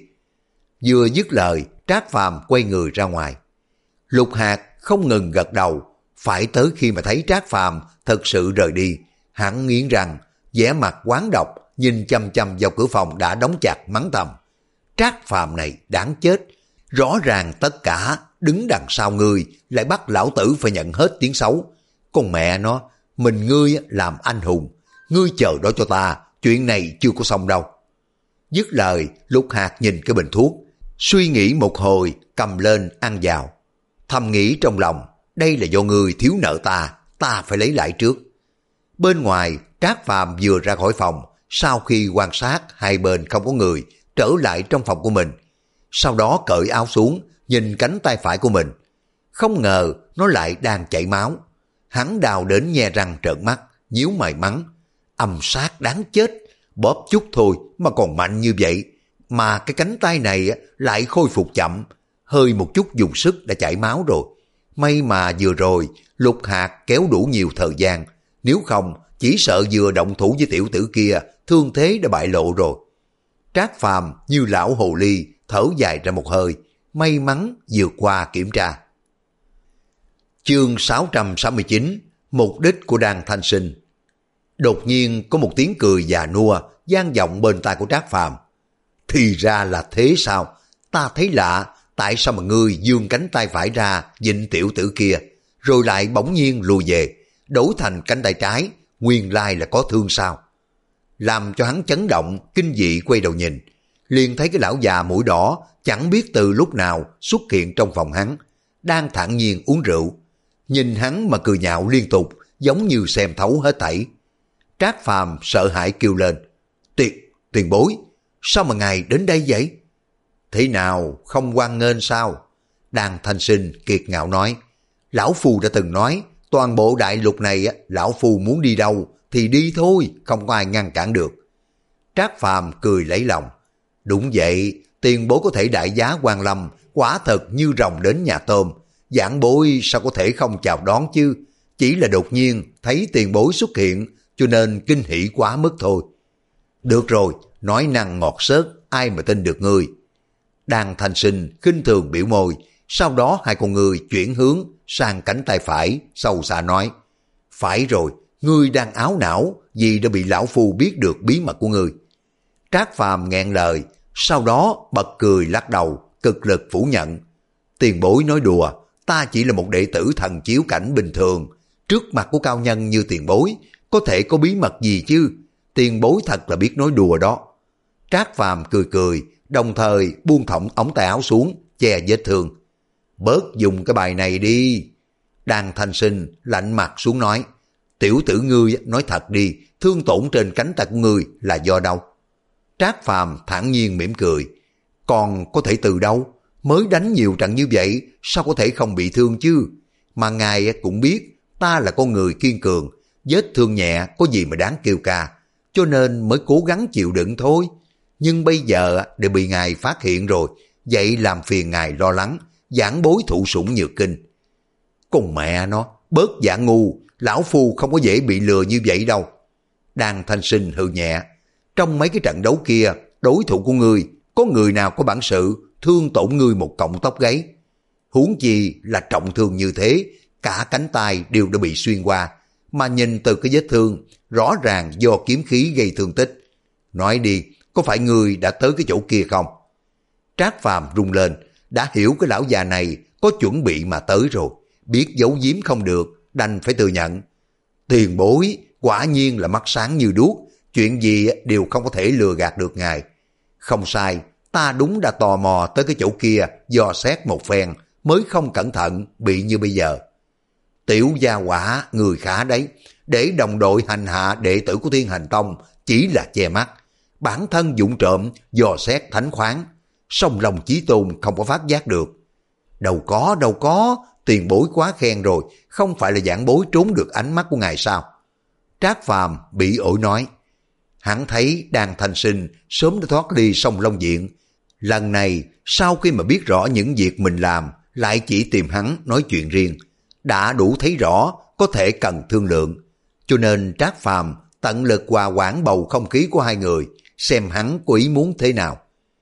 Vừa dứt lời, Trác Phàm quay người ra ngoài. Lục Hạt không ngừng gật đầu, phải tới khi mà thấy Trác Phàm thật sự rời đi, hắn nghiến răng, vẻ mặt oán độc, nhìn chăm chăm vào cửa phòng đã đóng chặt, mắng thầm. Trác Phàm này đáng chết, rõ ràng tất cả đứng đằng sau ngươi, lại bắt lão tử phải nhận hết tiếng xấu. Con mẹ nó, mình ngươi làm anh hùng, ngươi chờ đó cho ta, chuyện này chưa có xong đâu. Dứt lời, Lục Hạt nhìn cái bình thuốc, suy nghĩ một hồi, cầm lên ăn vào. Thầm nghĩ trong lòng, đây là do ngươi thiếu nợ ta, ta phải lấy lại trước. Bên ngoài, Trác Phàm vừa ra khỏi phòng, sau khi quan sát hai bên không có người, trở lại trong phòng của mình. Sau đó cởi áo xuống, nhìn cánh tay phải của mình. Không ngờ nó lại đang chảy máu. Hắn đào đến nhe răng trợn mắt, nhíu mày mắng. Âm sát đáng chết, bóp chút thôi mà còn mạnh như vậy. Mà cái cánh tay này lại khôi phục chậm, hơi một chút dùng sức đã chảy máu rồi. May mà vừa rồi Lục Hạt kéo đủ nhiều thời gian, nếu không chỉ sợ vừa động thủ với tiểu tử kia, thương thế đã bại lộ rồi. Trác Phàm như lão hồ ly thở dài ra một hơi, may mắn vượt qua kiểm tra. Chương sáu trăm sáu mươi chín, mục đích của đan thanh sinh. Đột nhiên có một tiếng cười già nua vang vọng bên tai của Trác Phàm. Thì ra là thế sao? Ta thấy lạ, tại sao mà ngươi giương cánh tay phải ra dịnh tiểu tử kia, rồi lại bỗng nhiên lùi về, đổi thành cánh tay trái, nguyên lai là có thương sao? Làm cho hắn chấn động, kinh dị quay đầu nhìn, liền thấy cái lão già mũi đỏ chẳng biết từ lúc nào xuất hiện trong phòng hắn, đang thản nhiên uống rượu. Nhìn hắn mà cười nhạo liên tục, giống như xem thấu hết thảy. Trác Phàm sợ hãi kêu lên, tiền, tiền bối, sao mà ngài đến đây vậy? Thế nào, không hoan nghênh sao? Đàn Thanh Sinh kiệt ngạo nói, lão phu đã từng nói, toàn bộ đại lục này lão phu muốn đi đâu thì đi thôi, không có ai ngăn cản được. Trác Phàm cười lấy lòng, đúng vậy, tiền bối có thể đại giá quan lâm, quả thật như rồng đến nhà tôm, giảng bối sao có thể không chào đón chứ, chỉ là đột nhiên thấy tiền bối xuất hiện cho nên kinh hỉ quá mức thôi. Được rồi, nói năng ngọt xớt, ai mà tin được ngươi? Đàn Thanh Sinh khinh thường biểu môi, sau đó hai con người chuyển hướng sang cánh tay phải, sâu xa nói, phải rồi, ngươi đang áo não vì đã bị lão phu biết được bí mật của ngươi. Trác Phàm nghẹn lời, sau đó bật cười lắc đầu, cực lực phủ nhận. Tiền bối nói đùa, ta chỉ là một đệ tử thần chiếu cảnh bình thường, trước mặt của cao nhân như tiền bối, có thể có bí mật gì chứ, tiền bối thật là biết nói đùa đó. Trác Phàm cười cười, đồng thời buông thõng ống tay áo xuống, che vết thương. Bớt dùng cái bài này đi. Đàn Thanh Sinh lạnh mặt xuống nói, tiểu tử ngươi nói thật đi, thương tổn trên cánh tay của ngươi là do đâu? Trác Phàm thản nhiên mỉm cười, còn có thể từ đâu? Mới đánh nhiều trận như vậy, sao có thể không bị thương chứ? Mà ngài cũng biết, ta là con người kiên cường, vết thương nhẹ có gì mà đáng kêu ca, cho nên mới cố gắng chịu đựng thôi. Nhưng bây giờ để bị ngài phát hiện rồi, vậy làm phiền ngài lo lắng, giảng bối thụ sủng nhược kinh. Con mẹ nó, bớt giả ngu, lão phu không có dễ bị lừa như vậy đâu. Đàn Thanh Sinh hừ nhẹ, trong mấy cái trận đấu kia, đối thủ của ngươi, có người nào có bản sự thương tổn ngươi một cọng tóc gáy? Huống chi là trọng thương như thế, cả cánh tay đều đã bị xuyên qua, mà nhìn từ cái vết thương, rõ ràng do kiếm khí gây thương tích. Nói đi, có phải ngươi đã tới cái chỗ kia không? Trác Phàm rung lên, đã hiểu cái lão già này có chuẩn bị mà tới rồi, biết giấu giếm không được, đành phải thừa nhận. Tiền bối, quả nhiên là mắt sáng như đuốc, chuyện gì đều không có thể lừa gạt được ngài. Không sai, ta đúng đã tò mò tới cái chỗ kia, dò xét một phen, mới không cẩn thận bị như bây giờ. Tiểu gia quả, người khả đấy, để đồng đội hành hạ đệ tử của Thiên Hành Tông chỉ là che mắt. Bản thân dụng trộm, dò xét thánh khoáng, song lòng chí tôn không có phát giác được. Đâu có, đâu có, tiền bối quá khen rồi, không phải là giảng bối trốn được ánh mắt của ngài sao? Trác Phàm bị ổi nói. Hắn thấy Đàn Thanh Sinh sớm đã thoát đi sông Long Diện. Lần này, sau khi mà biết rõ những việc mình làm, lại chỉ tìm hắn nói chuyện riêng, đã đủ thấy rõ có thể cần thương lượng. Cho nên Trác Phàm tận lực hòa hoãn bầu không khí của hai người, xem hắn có ý muốn thế nào.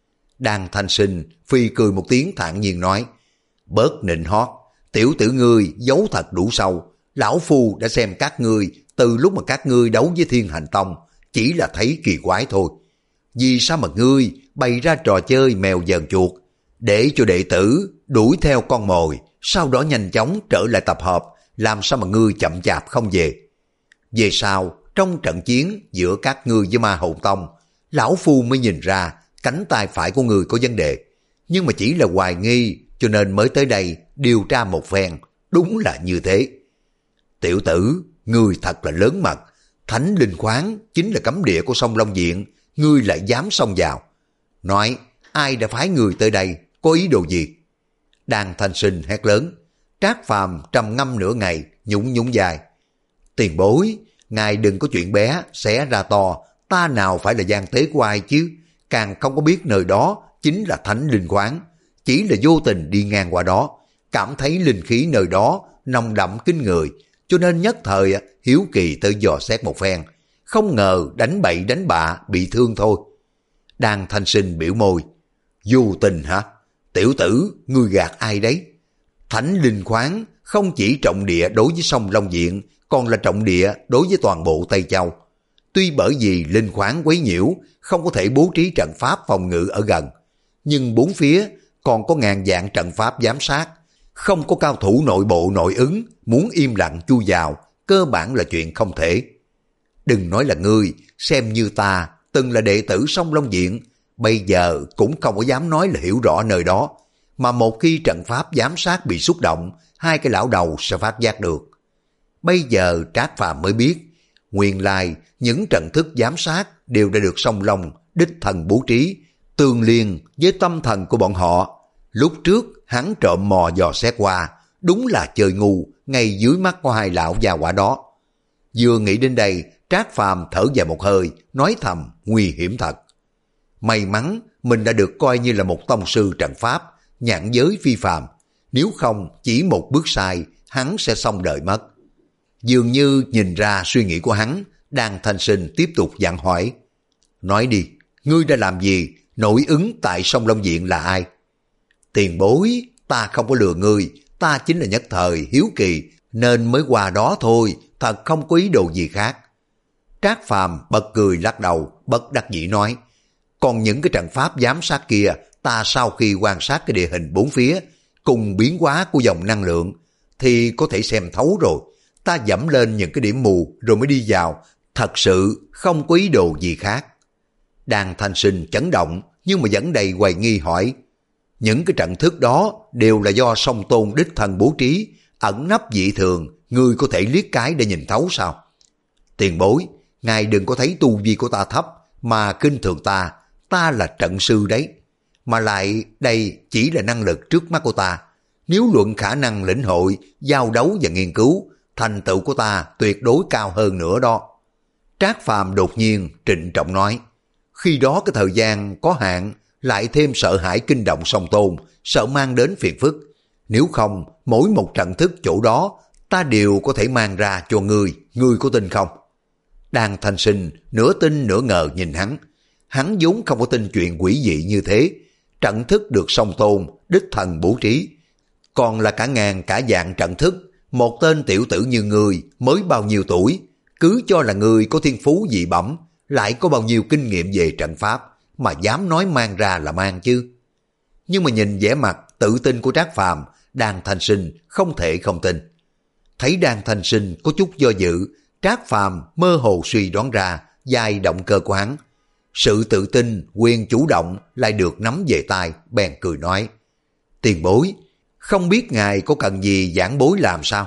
Đàn Thanh Sinh phi cười một tiếng thản nhiên nói, bớt nịnh hót, tiểu tử ngươi giấu thật đủ sâu, lão phu đã xem các ngươi từ lúc mà các ngươi đấu với Thiên Hành Tông, chỉ là thấy kỳ quái thôi. Vì sao mà ngươi bày ra trò chơi mèo dờn chuột, để cho đệ tử đuổi theo con mồi, sau đó nhanh chóng trở lại tập hợp, làm sao mà ngươi chậm chạp không về? Về sau, trong trận chiến giữa các ngươi với Ma Hồn Tông, lão phu mới nhìn ra cánh tay phải của ngươi có vấn đề, nhưng mà chỉ là hoài nghi, cho nên mới tới đây điều tra một phen, đúng là như thế. Tiểu tử, ngươi thật là lớn mật, thánh linh khoáng chính là cấm địa của sông Long Diện, ngươi lại dám xông vào. Nói, ai đã phái người tới đây, có ý đồ gì? Đàn Thanh Sinh hét lớn. Trác Phàm trầm ngâm nửa ngày, nhún nhún vai. Tiền bối, ngài đừng có chuyện bé, xé ra to, ta nào phải là gian tế của ai chứ, càng không có biết nơi đó chính là thánh linh khoáng. Chỉ là vô tình đi ngang qua đó, cảm thấy linh khí nơi đó nồng đậm kinh người, cho nên nhất thời hiếu kỳ tới dò xét một phen, không ngờ đánh bậy đánh bạ bị thương thôi. Đàn Thanh Sinh biểu môi, vô tình hả? Tiểu tử, ngươi gạt ai đấy? Thánh linh khoáng không chỉ trọng địa đối với sông Long Diện, còn là trọng địa đối với toàn bộ Tây Châu. Tuy bởi vì linh khoáng quấy nhiễu, không có thể bố trí trận pháp phòng ngự ở gần, nhưng bốn phía còn có ngàn vạn trận pháp giám sát, không có cao thủ nội bộ nội ứng, muốn im lặng chui vào, cơ bản là chuyện không thể. Đừng nói là ngươi, xem như ta, từng là đệ tử Sông Long Viện, bây giờ cũng không có dám nói là hiểu rõ nơi đó, mà một khi trận pháp giám sát bị xúc động, hai cái lão đầu sẽ phát giác được. Bây giờ Trác Phàm mới biết, nguyên lai những trận thức giám sát đều đã được Sông Long đích thần bố trí, tương liên với tâm thần của bọn họ. Lúc trước hắn trộm mò dò xét qua, đúng là chơi ngu ngay dưới mắt của hai lão già quả đó. Vừa nghĩ đến đây, Trác Phàm thở dài một hơi, nói thầm nguy hiểm thật. May mắn mình đã được coi như là một tông sư trận pháp, nhãn giới phi phàm, nếu không chỉ một bước sai, hắn sẽ xong đời mất. Dường như nhìn ra suy nghĩ của hắn, Đan Thanh Sinh tiếp tục dặn hỏi. Nói đi, ngươi đã làm gì, nội ứng tại Sông Long Viện là ai? Tiền bối, ta không có lừa ngươi, ta chính là nhất thời hiếu kỳ, nên mới qua đó thôi, thật không có ý đồ gì khác. Trác Phàm bật cười lắc đầu, bất đắc dĩ nói. Còn những cái trận pháp giám sát kia, ta sau khi quan sát cái địa hình bốn phía, cùng biến hóa của dòng năng lượng, thì có thể xem thấu rồi. Ta dẫm lên những cái điểm mù rồi mới đi vào, thật sự không có ý đồ gì khác. Đan Thanh Sinh chấn động, nhưng mà vẫn đầy hoài nghi hỏi. Những cái trận thức đó đều là do Song Tôn đích thân bố trí, ẩn nấp dị thường, ngươi có thể liếc cái để nhìn thấu sao? Tiền bối, ngài đừng có thấy tu vi của ta thấp, mà kinh thường ta, ta là trận sư đấy. Mà lại đây chỉ là năng lực trước mắt của ta. Nếu luận khả năng lĩnh hội, giao đấu và nghiên cứu, thành tựu của ta tuyệt đối cao hơn nữa đó. Trác Phàm đột nhiên trịnh trọng nói. Khi đó cái thời gian có hạn, lại thêm sợ hãi kinh động Song Tôn, sợ mang đến phiền phức. Nếu không, mỗi một trận thức chỗ đó, ta đều có thể mang ra cho ngươi, ngươi có tin không? Đan Thanh Sinh nửa tin nửa ngờ nhìn hắn. Hắn vốn không có tin chuyện quỷ dị như thế. Trận thức được Song Tôn đích thần bố trí, còn là cả ngàn cả vạn trận thức. Một tên tiểu tử như ngươi mới bao nhiêu tuổi, cứ cho là ngươi có thiên phú dị bẩm, lại có bao nhiêu kinh nghiệm về trận pháp, mà dám nói mang ra là mang chứ. Nhưng mà nhìn vẻ mặt tự tin của Trác Phàm, Đan Thanh Sinh không thể không tin. Thấy Đan Thanh Sinh có chút do dự, Trác Phàm mơ hồ suy đoán ra vài động cơ của hắn. Sự tự tin, quyền chủ động lại được nắm về tay, bèn cười nói. Tiền bối, không biết ngài có cần gì giảng bối làm sao?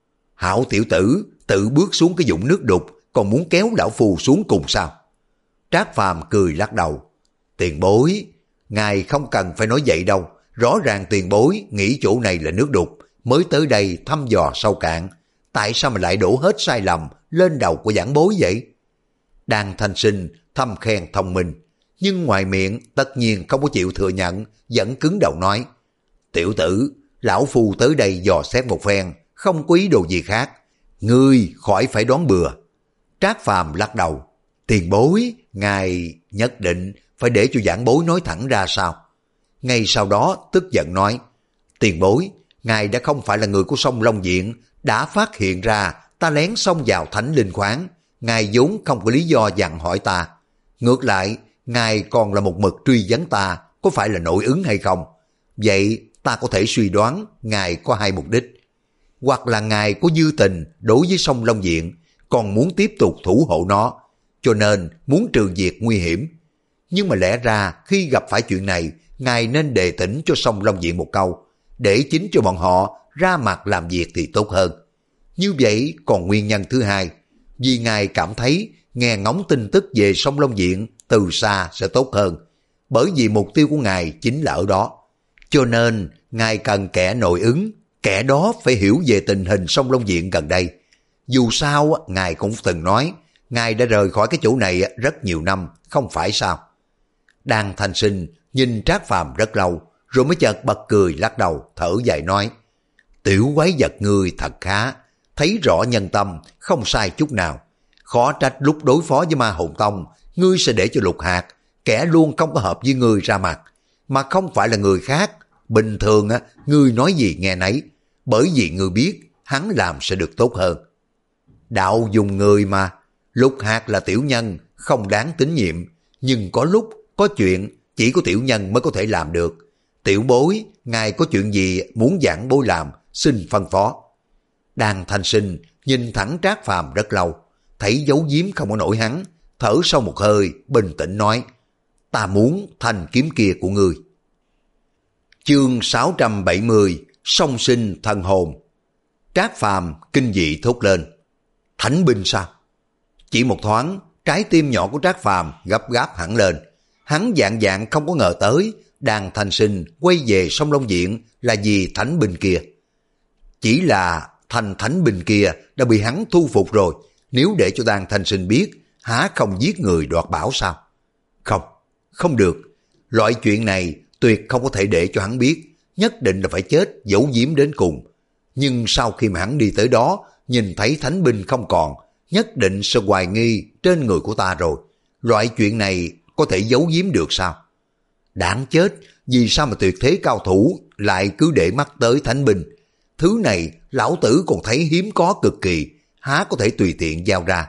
Hảo tiểu tử, tự bước xuống cái vũng nước đục, còn muốn kéo lão phù xuống cùng sao? Trác Phàm cười lắc đầu. Tiền bối, ngài không cần phải nói vậy đâu. Rõ ràng tiền bối nghĩ chỗ này là nước đục, mới tới đây thăm dò sâu cạn. Tại sao mà lại đổ hết sai lầm lên đầu của giảng bối vậy? Đan Thanh Sinh thầm khen thông minh, nhưng ngoài miệng tất nhiên không có chịu thừa nhận, vẫn cứng đầu nói. Tiểu tử, lão phu tới đây dò xét một phen, không có ý đồ gì khác. Ngươi khỏi phải đoán bừa. Trác Phàm lắc đầu. Tiền bối, ngài nhất định phải để cho giảng bối nói thẳng ra sao? Ngay sau đó tức giận nói. Tiền bối, ngài đã không phải là người của Sông Long Viện, đã phát hiện ra ta lén xông vào thánh linh khoáng. Ngài vốn không có lý do dặn hỏi ta. Ngược lại, ngài còn là một mực truy vấn ta có phải là nội ứng hay không. Vậy ta có thể suy đoán ngài có hai mục đích. Hoặc là ngài có dư tình đối với Sông Long Viện, còn muốn tiếp tục thủ hộ nó, cho nên muốn trừ diệt nguy hiểm. Nhưng mà lẽ ra khi gặp phải chuyện này, ngài nên đề tỉnh cho Sông Long Viện một câu, để chính cho bọn họ ra mặt làm việc thì tốt hơn. Như vậy còn nguyên nhân thứ hai, vì ngài cảm thấy nghe ngóng tin tức về Sông Long Viện từ xa sẽ tốt hơn, bởi vì mục tiêu của ngài chính là ở đó. Cho nên ngài cần kẻ nội ứng, kẻ đó phải hiểu về tình hình Sông Long Viện gần đây. Dù sao ngài cũng từng nói ngài đã rời khỏi cái chỗ này rất nhiều năm, không phải sao? Đan Thanh Sinh nhìn Trác Phàm rất lâu, rồi mới chợt bật cười lắc đầu, thở dài nói. Tiểu quái vật ngươi thật khá, thấy rõ nhân tâm, không sai chút nào. Khó trách lúc đối phó với Ma Hồn Tông, ngươi sẽ để cho Lục Hạt, kẻ luôn không có hợp với ngươi ra mặt, mà không phải là người khác. Bình thường á, ngươi nói gì nghe nấy, bởi vì ngươi biết hắn làm sẽ được tốt hơn. Đạo dùng người mà, Lục Hạt là tiểu nhân, không đáng tín nhiệm, nhưng có lúc, có chuyện chỉ có tiểu nhân mới có thể làm được. Tiểu bối, ngài có chuyện gì muốn giảng bối làm, xin phân phó. Đan Thanh Sinh nhìn thẳng Trác Phàm rất lâu, thấy giấu giếm không có nổi hắn, thở sâu một hơi, bình tĩnh nói, ta muốn thanh kiếm kia của ngươi. Chương sáu trăm bảy mươi, song sinh thần hồn. Trác Phàm kinh dị thốt lên, thánh binh sao? Chỉ một thoáng, trái tim nhỏ của Trác Phàm gấp gáp hẳn lên. Hắn dạng dạng không có ngờ tới, Đan Thanh Sinh quay về Sông Long Viện là vì thánh binh kia. Chỉ là thanh thánh binh kia đã bị hắn thu phục rồi, nếu để cho Đan Thanh Sinh biết, há không giết người đoạt bảo sao? Không, không được. Loại chuyện này tuyệt không có thể để cho hắn biết, nhất định là phải chết giấu giếm đến cùng. Nhưng sau khi mà hắn đi tới đó, nhìn thấy thánh binh không còn, nhất định sẽ hoài nghi trên người của ta rồi. Loại chuyện này có thể giấu giếm được sao? Đáng chết, vì sao mà tuyệt thế cao thủ lại cứ để mắt tới thánh binh? Thứ này lão tử còn thấy hiếm có cực kỳ, há có thể tùy tiện giao ra.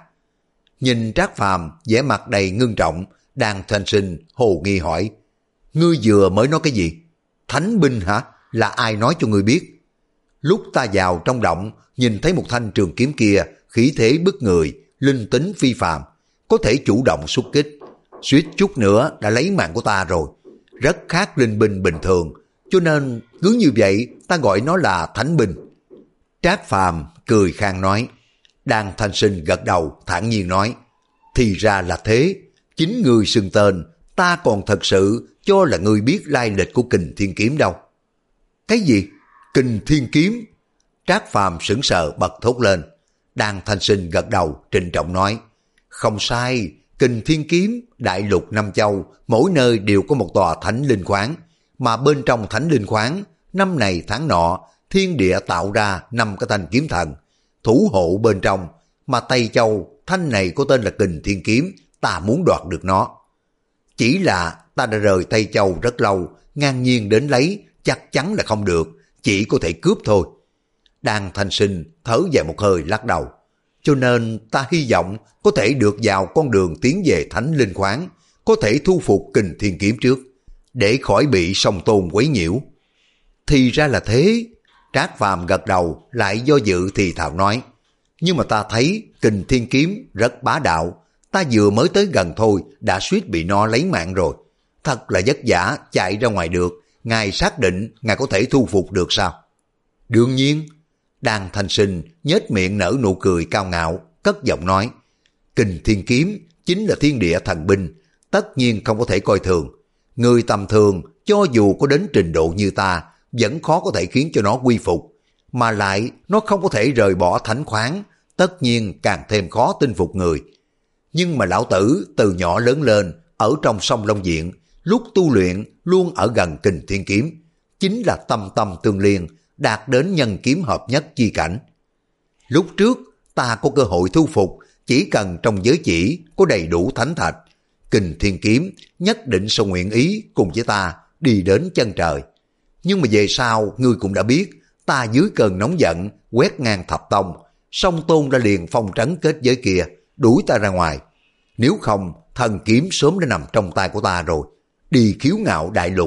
Nhìn Trác Phàm vẻ mặt đầy ngưng trọng, Đan Thanh Sinh hồ nghi hỏi, ngươi vừa mới nói cái gì? Thánh binh hả? Là ai nói cho ngươi biết? Lúc ta vào trong động, nhìn thấy một thanh trường kiếm kia, khí thế bức người, linh tính phi phàm, có thể chủ động xuất kích. Suýt chút nữa đã lấy mạng của ta rồi. Rất khác linh binh bình thường, cho nên cứ như vậy ta gọi nó là thánh binh. Trác Phàm cười khang nói. Đan Thanh Sinh gật đầu thản nhiên nói, thì ra là thế, chính ngươi xưng tên, ta còn thật sự cho là ngươi biết lai lịch của Kình Thiên Kiếm đâu. Cái gì? Kình Thiên Kiếm? Trác Phàm sững sờ bật thốt lên. Đan Thanh Sinh gật đầu trịnh trọng nói, không sai, Kình Thiên Kiếm, đại lục năm châu, mỗi nơi đều có một tòa thánh linh khoáng, mà bên trong thánh linh khoáng, năm này tháng nọ, thiên địa tạo ra năm cái thanh kiếm thần, thủ hộ bên trong, mà Tây Châu, thanh này có tên là Kình Thiên Kiếm, ta muốn đoạt được nó. Chỉ là ta đã rời Tây Châu rất lâu, ngang nhiên đến lấy, chắc chắn là không được, chỉ có thể cướp thôi. Đan Thanh Sinh thở dài một hơi lắc đầu. Cho nên ta hy vọng có thể được vào con đường tiến về thánh linh khoáng, có thể thu phục Kình Thiên Kiếm trước, để khỏi bị Song Tôn quấy nhiễu. Thì ra là thế. Trác Phàm gật đầu lại do dự thì thào nói, nhưng mà ta thấy Kình Thiên Kiếm rất bá đạo, ta vừa mới tới gần thôi đã suýt bị nó lấy mạng rồi. Thật là vất vả chạy ra ngoài được, ngài xác định ngài có thể thu phục được sao? Đương nhiên. Đan Thanh Sinh nhếch miệng nở nụ cười cao ngạo, cất giọng nói, Kình Thiên Kiếm chính là thiên địa thần binh, tất nhiên không có thể coi thường. Người tầm thường cho dù có đến trình độ như ta, vẫn khó có thể khiến cho nó quy phục, mà lại nó không có thể rời bỏ thánh khoáng, tất nhiên càng thêm khó tinh phục người. Nhưng mà lão tử từ nhỏ lớn lên ở trong Sông Long Viện, lúc tu luyện luôn ở gần Kình Thiên Kiếm, chính là tâm tâm tương liên, đạt đến nhân kiếm hợp nhất chi cảnh. Lúc trước ta có cơ hội thu phục, chỉ cần trong giới chỉ có đầy đủ thánh thạch, Kình Thiên Kiếm nhất định sẽ nguyện ý cùng với ta đi đến chân trời. Nhưng mà về sau ngươi cũng đã biết, ta dưới cơn nóng giận quét ngang thập tông, Song Tôn đã liền phong trấn kết giới kia, đuổi ta ra ngoài. Nếu không, thần kiếm sớm đã nằm trong tay của ta rồi, đi khiếu ngạo đại lục.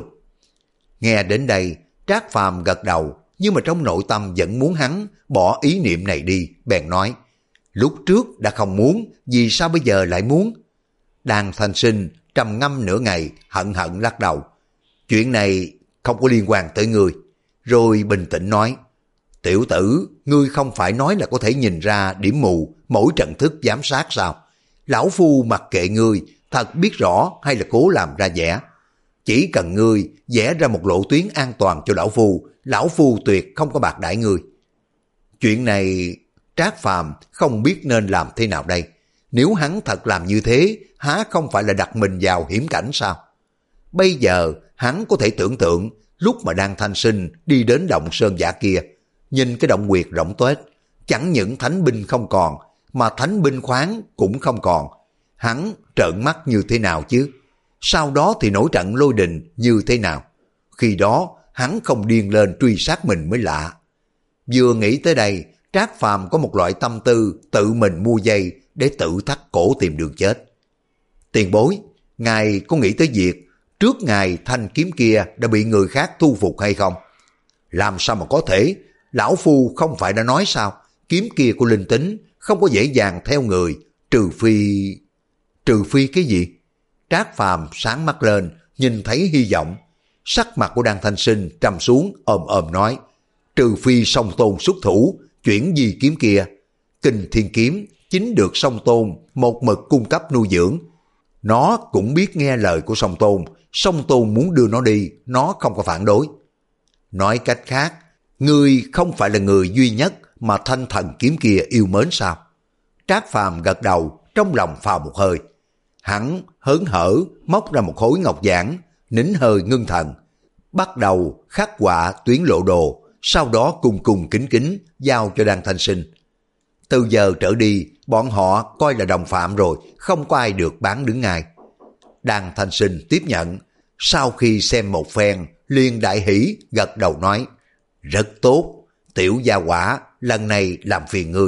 Nghe đến đây, Trác Phàm gật đầu, nhưng mà trong nội tâm vẫn muốn hắn bỏ ý niệm này đi, bèn nói, lúc trước đã không muốn, vì sao bây giờ lại muốn? Đan Thanh Sinh trầm ngâm nửa ngày, hận hận lắc đầu. Chuyện này không có liên quan tới ngươi. Rồi bình tĩnh nói, tiểu tử, ngươi không phải nói là có thể nhìn ra điểm mù mỗi trận thức giám sát sao? Lão Phu mặc kệ ngươi, thật biết rõ hay là cố làm ra vẻ. Chỉ cần ngươi vẽ ra một lộ tuyến an toàn cho Lão Phu, Lão Phu tuyệt không có bạc đãi ngươi. Chuyện này Trác Phàm không biết nên làm thế nào đây. Nếu hắn thật làm như thế, há không phải là đặt mình vào hiểm cảnh sao? Bây giờ hắn có thể tưởng tượng lúc mà Đan Thanh Sinh đi đến động sơn giả kia, nhìn cái động quyệt rỗng tuếch, chẳng những thánh binh không còn, mà thánh binh khoáng cũng không còn. Hắn trợn mắt như thế nào chứ? Sau đó thì nổi trận lôi đình như thế nào? Khi đó hắn không điên lên truy sát mình mới lạ. Vừa nghĩ tới đây, Trác Phàm có một loại tâm tư tự mình mua dây để tự thắt cổ tìm đường chết. Tiền bối, ngài có nghĩ tới việc trước ngài thanh kiếm kia đã bị người khác thu phục hay không? Làm sao mà có thể, lão phu không phải đã nói sao, kiếm kia của linh tính không có dễ dàng theo người, trừ phi... Trừ phi cái gì? Trác Phàm sáng mắt lên, nhìn thấy hy vọng. Sắc mặt của Đan Thanh Sinh trầm xuống, ồm ồm nói, trừ phi Song Tôn xuất thủ, chuyển di kiếm kia. Kinh Thiên Kiếm chính được Song Tôn một mực cung cấp nuôi dưỡng. Nó cũng biết nghe lời của Song Tôn, Song Tôn muốn đưa nó đi, nó không có phản đối. Nói cách khác, ngươi không phải là người duy nhất mà thanh thần kiếm kia yêu mến sao? Trác Phàm gật đầu, trong lòng phào một hơi. Hắn hớn hở móc ra một khối ngọc giản, nín hơi ngưng thần, bắt đầu khắc họa tuyến lộ đồ, sau đó cung cung kính kính giao cho Đan Thanh Sinh. Từ giờ trở đi, bọn họ coi là đồng phạm rồi, không có ai được bán đứng ngay. Đan Thanh Sinh tiếp nhận, sau khi xem một phen, liền đại hỉ gật đầu nói, rất tốt, tiểu gia quả, lần này làm phiền ngươi.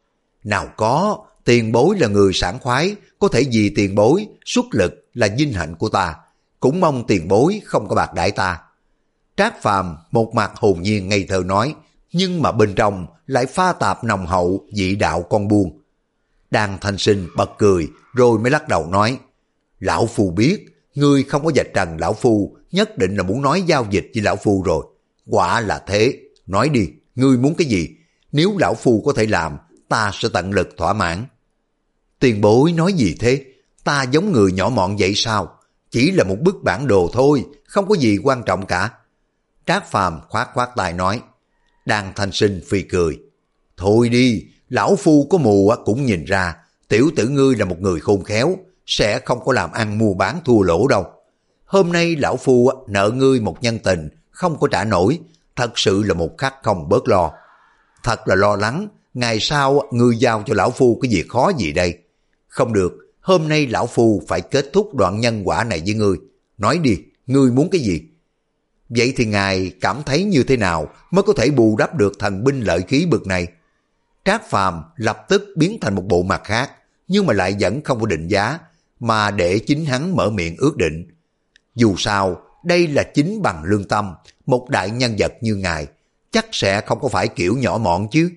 Nào có, tiền bối là người sảng khoái, có thể vì tiền bối, xuất lực là vinh hạnh của ta, cũng mong tiền bối không có bạc đãi ta. Trác Phàm một mặt hồn nhiên ngây thơ nói, nhưng mà bên trong lại pha tạp nồng hậu dị đạo con buôn. Đan Thanh Sinh bật cười, rồi mới lắc đầu nói, lão phu biết, ngươi không có vạch trần lão phu, nhất định là muốn nói giao dịch với lão phu rồi. Quả là thế, nói đi, ngươi muốn cái gì? Nếu lão phu có thể làm, ta sẽ tận lực thỏa mãn. Tiền bối nói gì thế? Ta giống người nhỏ mọn vậy sao? Chỉ là một bức bản đồ thôi, không có gì quan trọng cả. Trác Phàm khoát khoát tay nói. Đan Thanh Sinh phì cười. Thôi đi, lão phu có mù cũng nhìn ra, tiểu tử ngươi là một người khôn khéo, sẽ không có làm ăn mua bán thua lỗ đâu. Hôm nay lão phu nợ ngươi một nhân tình, không có trả nổi, thật sự là một khắc không bớt lo. Thật là lo lắng, ngày sau ngươi giao cho lão phu cái việc khó gì đây? Không được, hôm nay lão phu phải kết thúc đoạn nhân quả này với ngươi. Nói đi, ngươi muốn cái gì? Vậy thì ngài cảm thấy như thế nào mới có thể bù đắp được thần binh lợi khí bực này? Trác Phàm lập tức biến thành một bộ mặt khác, nhưng mà lại vẫn không có định giá, mà để chính hắn mở miệng ước định. Dù sao, đây là chính bằng lương tâm, một đại nhân vật như ngài, chắc sẽ không có phải kiểu nhỏ mọn chứ.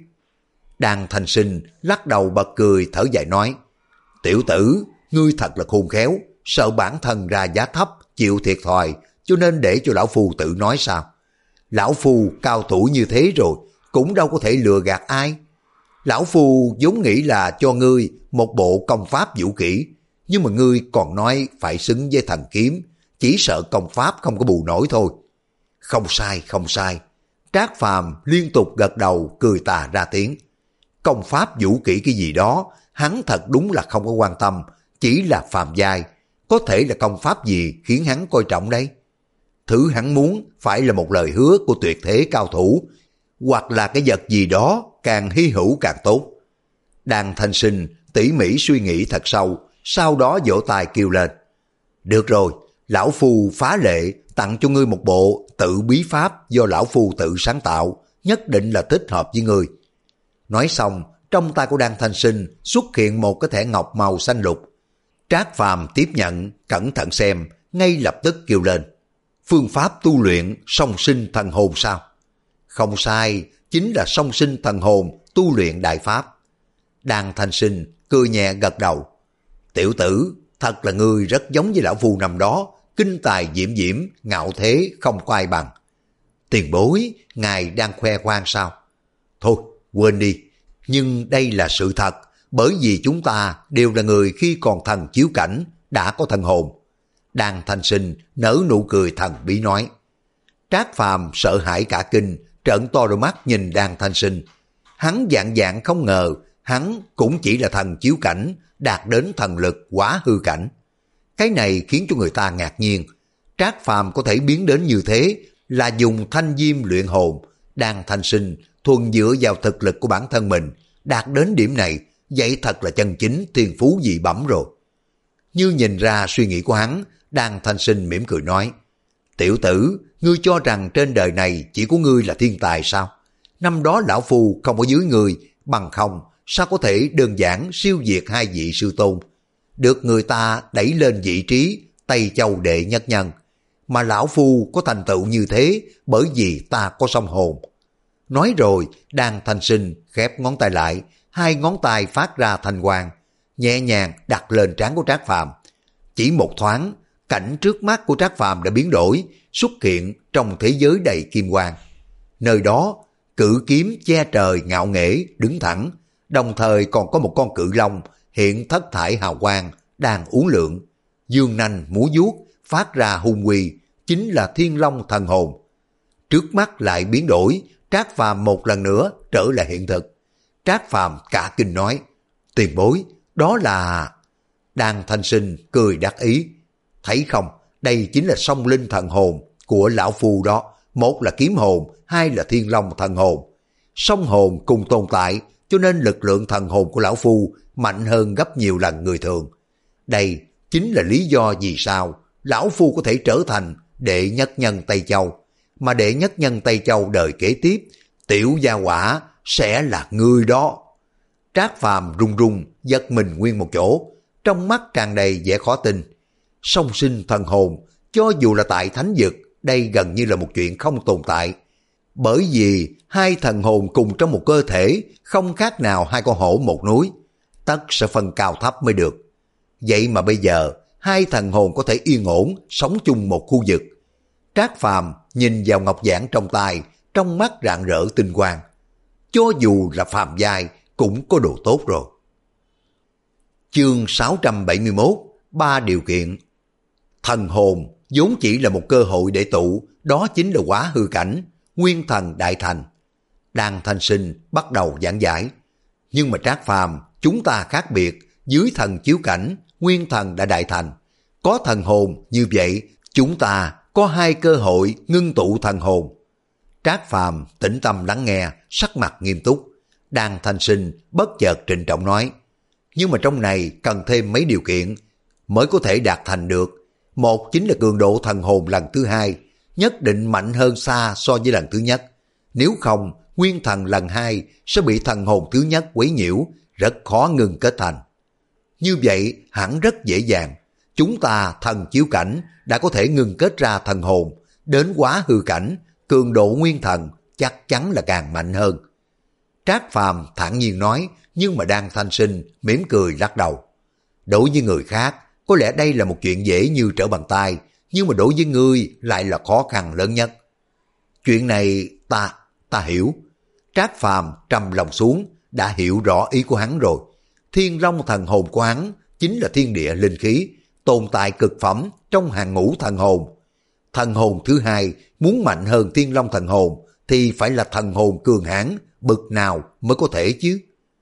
Đan Thanh Sinh lắc đầu bật cười thở dài nói, tiểu tử, ngươi thật là khôn khéo, sợ bản thân ra giá thấp, chịu thiệt thòi, cho nên để cho lão phu tự nói sao? Lão phu cao thủ như thế rồi, cũng đâu có thể lừa gạt ai. Lão phu vốn nghĩ là cho ngươi một bộ công pháp vũ kỹ, nhưng mà ngươi còn nói phải xứng với thần kiếm, chỉ sợ công pháp không có bù nổi thôi. Không sai, không sai. Trác Phàm liên tục gật đầu cười tà ra tiếng. Công pháp vũ kỹ cái gì đó, hắn thật đúng là không có quan tâm, chỉ là phàm giai. Có thể là công pháp gì khiến hắn coi trọng đây? Thứ hắn muốn phải là một lời hứa của tuyệt thế cao thủ, hoặc là cái vật gì đó càng hy hữu càng tốt. Đan Thanh Sinh tỉ mỉ suy nghĩ thật sâu, sau đó vỗ tay kêu lên. Được rồi, lão phu phá lệ tặng cho ngươi một bộ tự bí pháp do lão phu tự sáng tạo, nhất định là thích hợp với ngươi. Nói xong, trong tay của Đan Thanh Sinh xuất hiện một cái thẻ ngọc màu xanh lục. Trác Phàm tiếp nhận, cẩn thận xem, ngay lập tức kêu lên. Phương pháp tu luyện song sinh thần hồn sao? Không sai, chính là song sinh thần hồn tu luyện đại pháp. Đan Thanh Sinh cười nhẹ gật đầu. Tiểu tử, thật là ngươi rất giống với lão phu năm đó, kinh tài diễm diễm, ngạo thế không có ai bằng. Tiền bối, ngài đang khoe khoang sao? Thôi, quên đi, nhưng đây là sự thật, bởi vì chúng ta đều là người khi còn thần chiếu cảnh, đã có thần hồn. Đan Thanh Sinh nở nụ cười thần bí nói. Trác Phàm sợ hãi cả kinh, trợn to đôi mắt nhìn Đan Thanh Sinh. Hắn dạng dạng không ngờ, hắn cũng chỉ là thần chiếu cảnh, đạt đến thần lực quá hư cảnh. Cái này khiến cho người ta ngạc nhiên. Trác Phàm có thể biến đến như thế là dùng thanh diêm luyện hồn. Đan Thanh Sinh thuần dựa vào thực lực của bản thân mình, đạt đến điểm này, vậy thật là chân chính thiên phú dị bẩm rồi. Như nhìn ra suy nghĩ của hắn, Đan Thanh Sinh mỉm cười nói. Tiểu tử, ngươi cho rằng trên đời này chỉ có ngươi là thiên tài sao? Năm đó lão phu không có dưới ngươi, bằng không sao có thể đơn giản siêu diệt hai vị sư tôn, được người ta đẩy lên vị trí Tây Châu đệ nhất nhân, mà lão phu có thành tựu như thế bởi vì ta có song hồn. Nói rồi, Đan Thanh Sinh khép ngón tay lại, hai ngón tay phát ra thanh quang, nhẹ nhàng đặt lên trán của Trác Phàm. Chỉ một thoáng, cảnh trước mắt của Trác Phàm đã biến đổi, xuất hiện trong thế giới đầy kim quang. Nơi đó, cự kiếm che trời ngạo nghễ đứng thẳng, đồng thời còn có một con cự long hiện thất thải hào quang đang uốn lượn, dương nanh múa vuốt phát ra hung uy, chính là Thiên Long thần hồn. Trước mắt lại biến đổi, Trác Phàm một lần nữa trở lại hiện thực. Trác Phàm cả kinh nói, tiền bối, đó là... Đan Thanh Sinh cười đắc ý, thấy không, đây chính là song linh thần hồn của lão phu đó, một là kiếm hồn, hai là Thiên Long thần hồn. Song hồn cùng tồn tại, cho nên lực lượng thần hồn của lão phu mạnh hơn gấp nhiều lần người thường. Đây chính là lý do vì sao lão phu có thể trở thành đệ nhất nhân Tây Châu, mà đệ nhất nhân Tây Châu đời kế tiếp, tiểu gia quả sẽ là người đó. Trác Phàm run run giật mình nguyên một chỗ, trong mắt tràn đầy vẻ khó tin. Song sinh thần hồn, cho dù là tại thánh vực, đây gần như là một chuyện không tồn tại. Bởi vì hai thần hồn cùng trong một cơ thể, không khác nào hai con hổ một núi, tất sẽ phân cao thấp mới được. Vậy mà bây giờ, hai thần hồn có thể yên ổn, sống chung một khu vực. Trác Phàm nhìn vào ngọc giản trong tay, trong mắt rạng rỡ tinh quang. Cho dù là phàm giai, cũng có đồ tốt rồi. Chương sáu trăm bảy mươi mốt, ba điều kiện. Thần hồn vốn chỉ là một cơ hội để tụ, đó chính là quá hư cảnh, nguyên thần đại thành. Đan Thanh Sinh bắt đầu giảng giải. Nhưng mà Trác Phàm, chúng ta khác biệt, dưới thần chiếu cảnh, nguyên thần đã đại thành. Có thần hồn như vậy, chúng ta có hai cơ hội ngưng tụ thần hồn. Trác Phàm tĩnh tâm lắng nghe, sắc mặt nghiêm túc. Đan Thanh Sinh bất chợt trịnh trọng nói, nhưng mà trong này cần thêm mấy điều kiện mới có thể đạt thành được. Một chính là cường độ thần hồn lần thứ hai, nhất định mạnh hơn xa so với lần thứ nhất. Nếu không, nguyên thần lần hai sẽ bị thần hồn thứ nhất quấy nhiễu, rất khó ngừng kết thành. Như vậy hẳn rất dễ dàng. Chúng ta thần chiếu cảnh đã có thể ngừng kết ra thần hồn, đến quá hư cảnh, cường độ nguyên thần chắc chắn là càng mạnh hơn. Trác Phàm thản nhiên nói, nhưng mà Đan Thanh Sinh mỉm cười lắc đầu. Đối với người khác, có lẽ đây là một chuyện dễ như trở bàn tay, nhưng mà đối với ngươi lại là khó khăn lớn nhất. Chuyện này ta, ta hiểu. Trác Phàm trầm lòng xuống, đã hiểu rõ ý của hắn rồi. Thiên Long thần hồn của hắn chính là thiên địa linh khí, tồn tại cực phẩm trong hàng ngũ thần hồn. Thần hồn thứ hai muốn mạnh hơn Thiên Long thần hồn thì phải là thần hồn cường hãn, bực nào mới có thể chứ.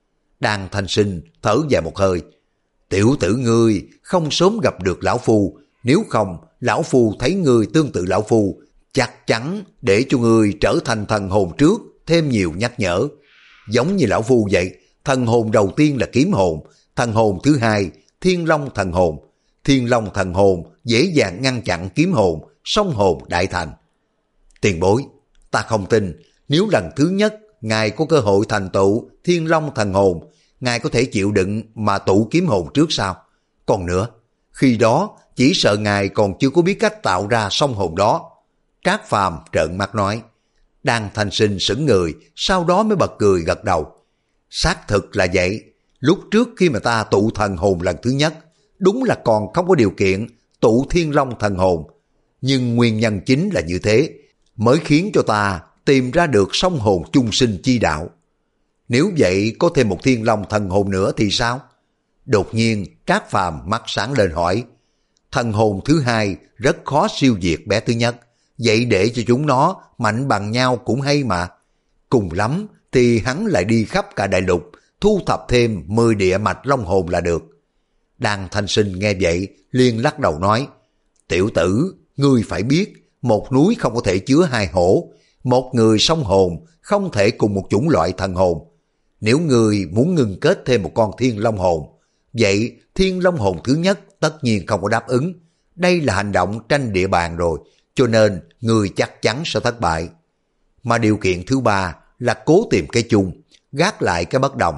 Đan Thanh Sinh thở dài một hơi. Tiểu tử ngươi không sớm gặp được lão phu, nếu không lão phu thấy ngươi tương tự lão phu, chắc chắn để cho ngươi trở thành thần hồn trước thêm nhiều nhắc nhở. Giống như lão phu vậy, thần hồn đầu tiên là kiếm hồn, thần hồn thứ hai Thiên Long thần hồn. Thiên Long thần hồn dễ dàng ngăn chặn kiếm hồn, song hồn đại thành. Tiền bối, ta không tin, nếu lần thứ nhất ngài có cơ hội thành tựu Thiên Long thần hồn, ngài có thể chịu đựng mà tụ kiếm hồn trước sao? Còn nữa, khi đó chỉ sợ ngài còn chưa có biết cách tạo ra song hồn đó. Trác Phàm trợn mắt nói. Đan Thanh Sinh sững người, sau đó mới bật cười gật đầu. Xác thực là vậy, lúc trước khi mà ta tụ thần hồn lần thứ nhất, đúng là còn không có điều kiện tụ Thiên Long thần hồn. Nhưng nguyên nhân chính là như thế, mới khiến cho ta tìm ra được song hồn chung sinh chi đạo. Nếu vậy có thêm một Thiên Long thần hồn nữa thì sao? Đột nhiên Trác Phàm mắt sáng lên hỏi. Thần hồn thứ hai rất khó siêu diệt bé thứ nhất, vậy để cho chúng nó mạnh bằng nhau cũng hay mà. Cùng lắm thì hắn lại đi khắp cả đại lục, thu thập thêm mười địa mạch long hồn là được. Đan Thanh Sinh nghe vậy liền lắc đầu nói. Tiểu tử, ngươi phải biết, một núi không có thể chứa hai hổ, một người song hồn không thể cùng một chủng loại thần hồn. Nếu ngươi muốn ngừng kết thêm một con Thiên Long hồn, vậy Thiên Long hồn thứ nhất tất nhiên không có đáp ứng. Đây là hành động tranh địa bàn rồi, cho nên ngươi chắc chắn sẽ thất bại. Mà điều kiện thứ ba là cố tìm cái chung, gác lại cái bất đồng.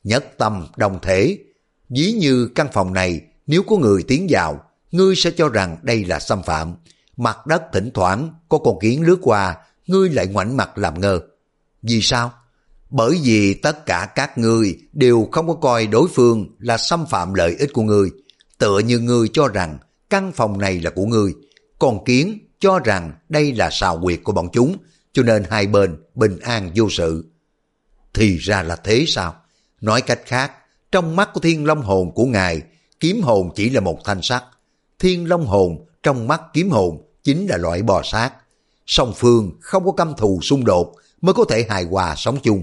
nhất tâm đồng thể. Ví như căn phòng này, nếu có người tiến vào, ngươi sẽ cho rằng đây là xâm phạm. Mặt đất thỉnh thoảng có con kiến lướt qua, ngươi lại ngoảnh mặt làm ngơ. Vì sao? Bởi vì tất cả các ngươi đều không có coi đối phương là xâm phạm lợi ích của ngươi. Tựa như ngươi cho rằng căn phòng này là của ngươi, còn kiến cho rằng đây là sào huyệt của bọn chúng, cho nên hai bên bình an vô sự. Thì ra là thế sao? Nói cách khác, trong mắt của Thiên Long hồn của ngài, kiếm hồn chỉ là một thanh sắt. Thiên Long hồn trong mắt kiếm hồn chính là loại bò sát. Song phương không có căm thù xung đột mới có thể hài hòa sống chung.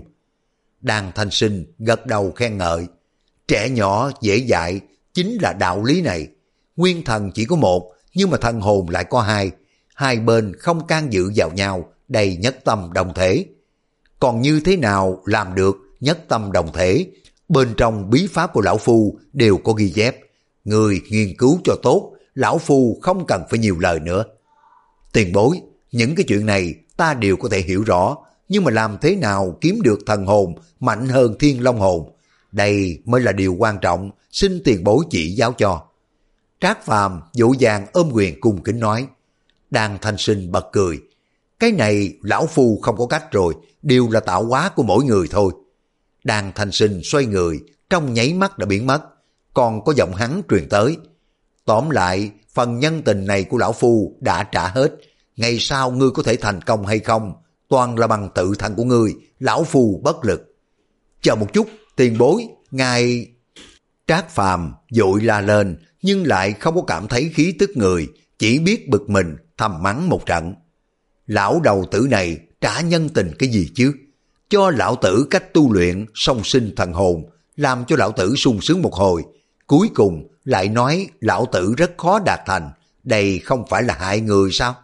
Đàn Thanh Sinh gật đầu khen ngợi. Trẻ nhỏ dễ dạy chính là đạo lý này. Nguyên thần chỉ có một, nhưng mà thần hồn lại có hai. Hai bên không can dự vào nhau, đầy nhất tâm đồng thể. Còn như thế nào làm được nhất tâm đồng thể? Bên trong bí pháp của lão phu đều có ghi chép. Người nghiên cứu cho tốt, lão phu không cần phải nhiều lời nữa. Tiền bối, những cái chuyện này ta đều có thể hiểu rõ, nhưng mà làm thế nào kiếm được thần hồn mạnh hơn Thiên Long hồn? Đây mới là điều quan trọng, xin tiền bối chỉ giáo cho. Trác Phàm dỗ dàng ôm quyền cung kính nói. Đàn Thanh Sinh bật cười. Cái này lão phu không có cách rồi, đều là tạo hóa của mỗi người thôi. Đàn Thanh Sinh xoay người, trong nháy mắt đã biến mất, còn có giọng hắn truyền tới. Tóm lại, phần nhân tình này của lão phu đã trả hết, ngày sau ngươi có thể thành công hay không, toàn là bằng tự thân của ngươi, lão phu bất lực. Chờ một chút, tiền bối, ngài... Trác Phàm vội la lên, nhưng lại không có cảm thấy khí tức người, chỉ biết bực mình, thầm mắng một trận. Lão đầu tử này trả nhân tình cái gì chứ? Cho lão tử cách tu luyện song sinh thần hồn, làm cho lão tử sung sướng một hồi, cuối cùng lại nói lão tử rất khó đạt thành, đây không phải là hại người sao?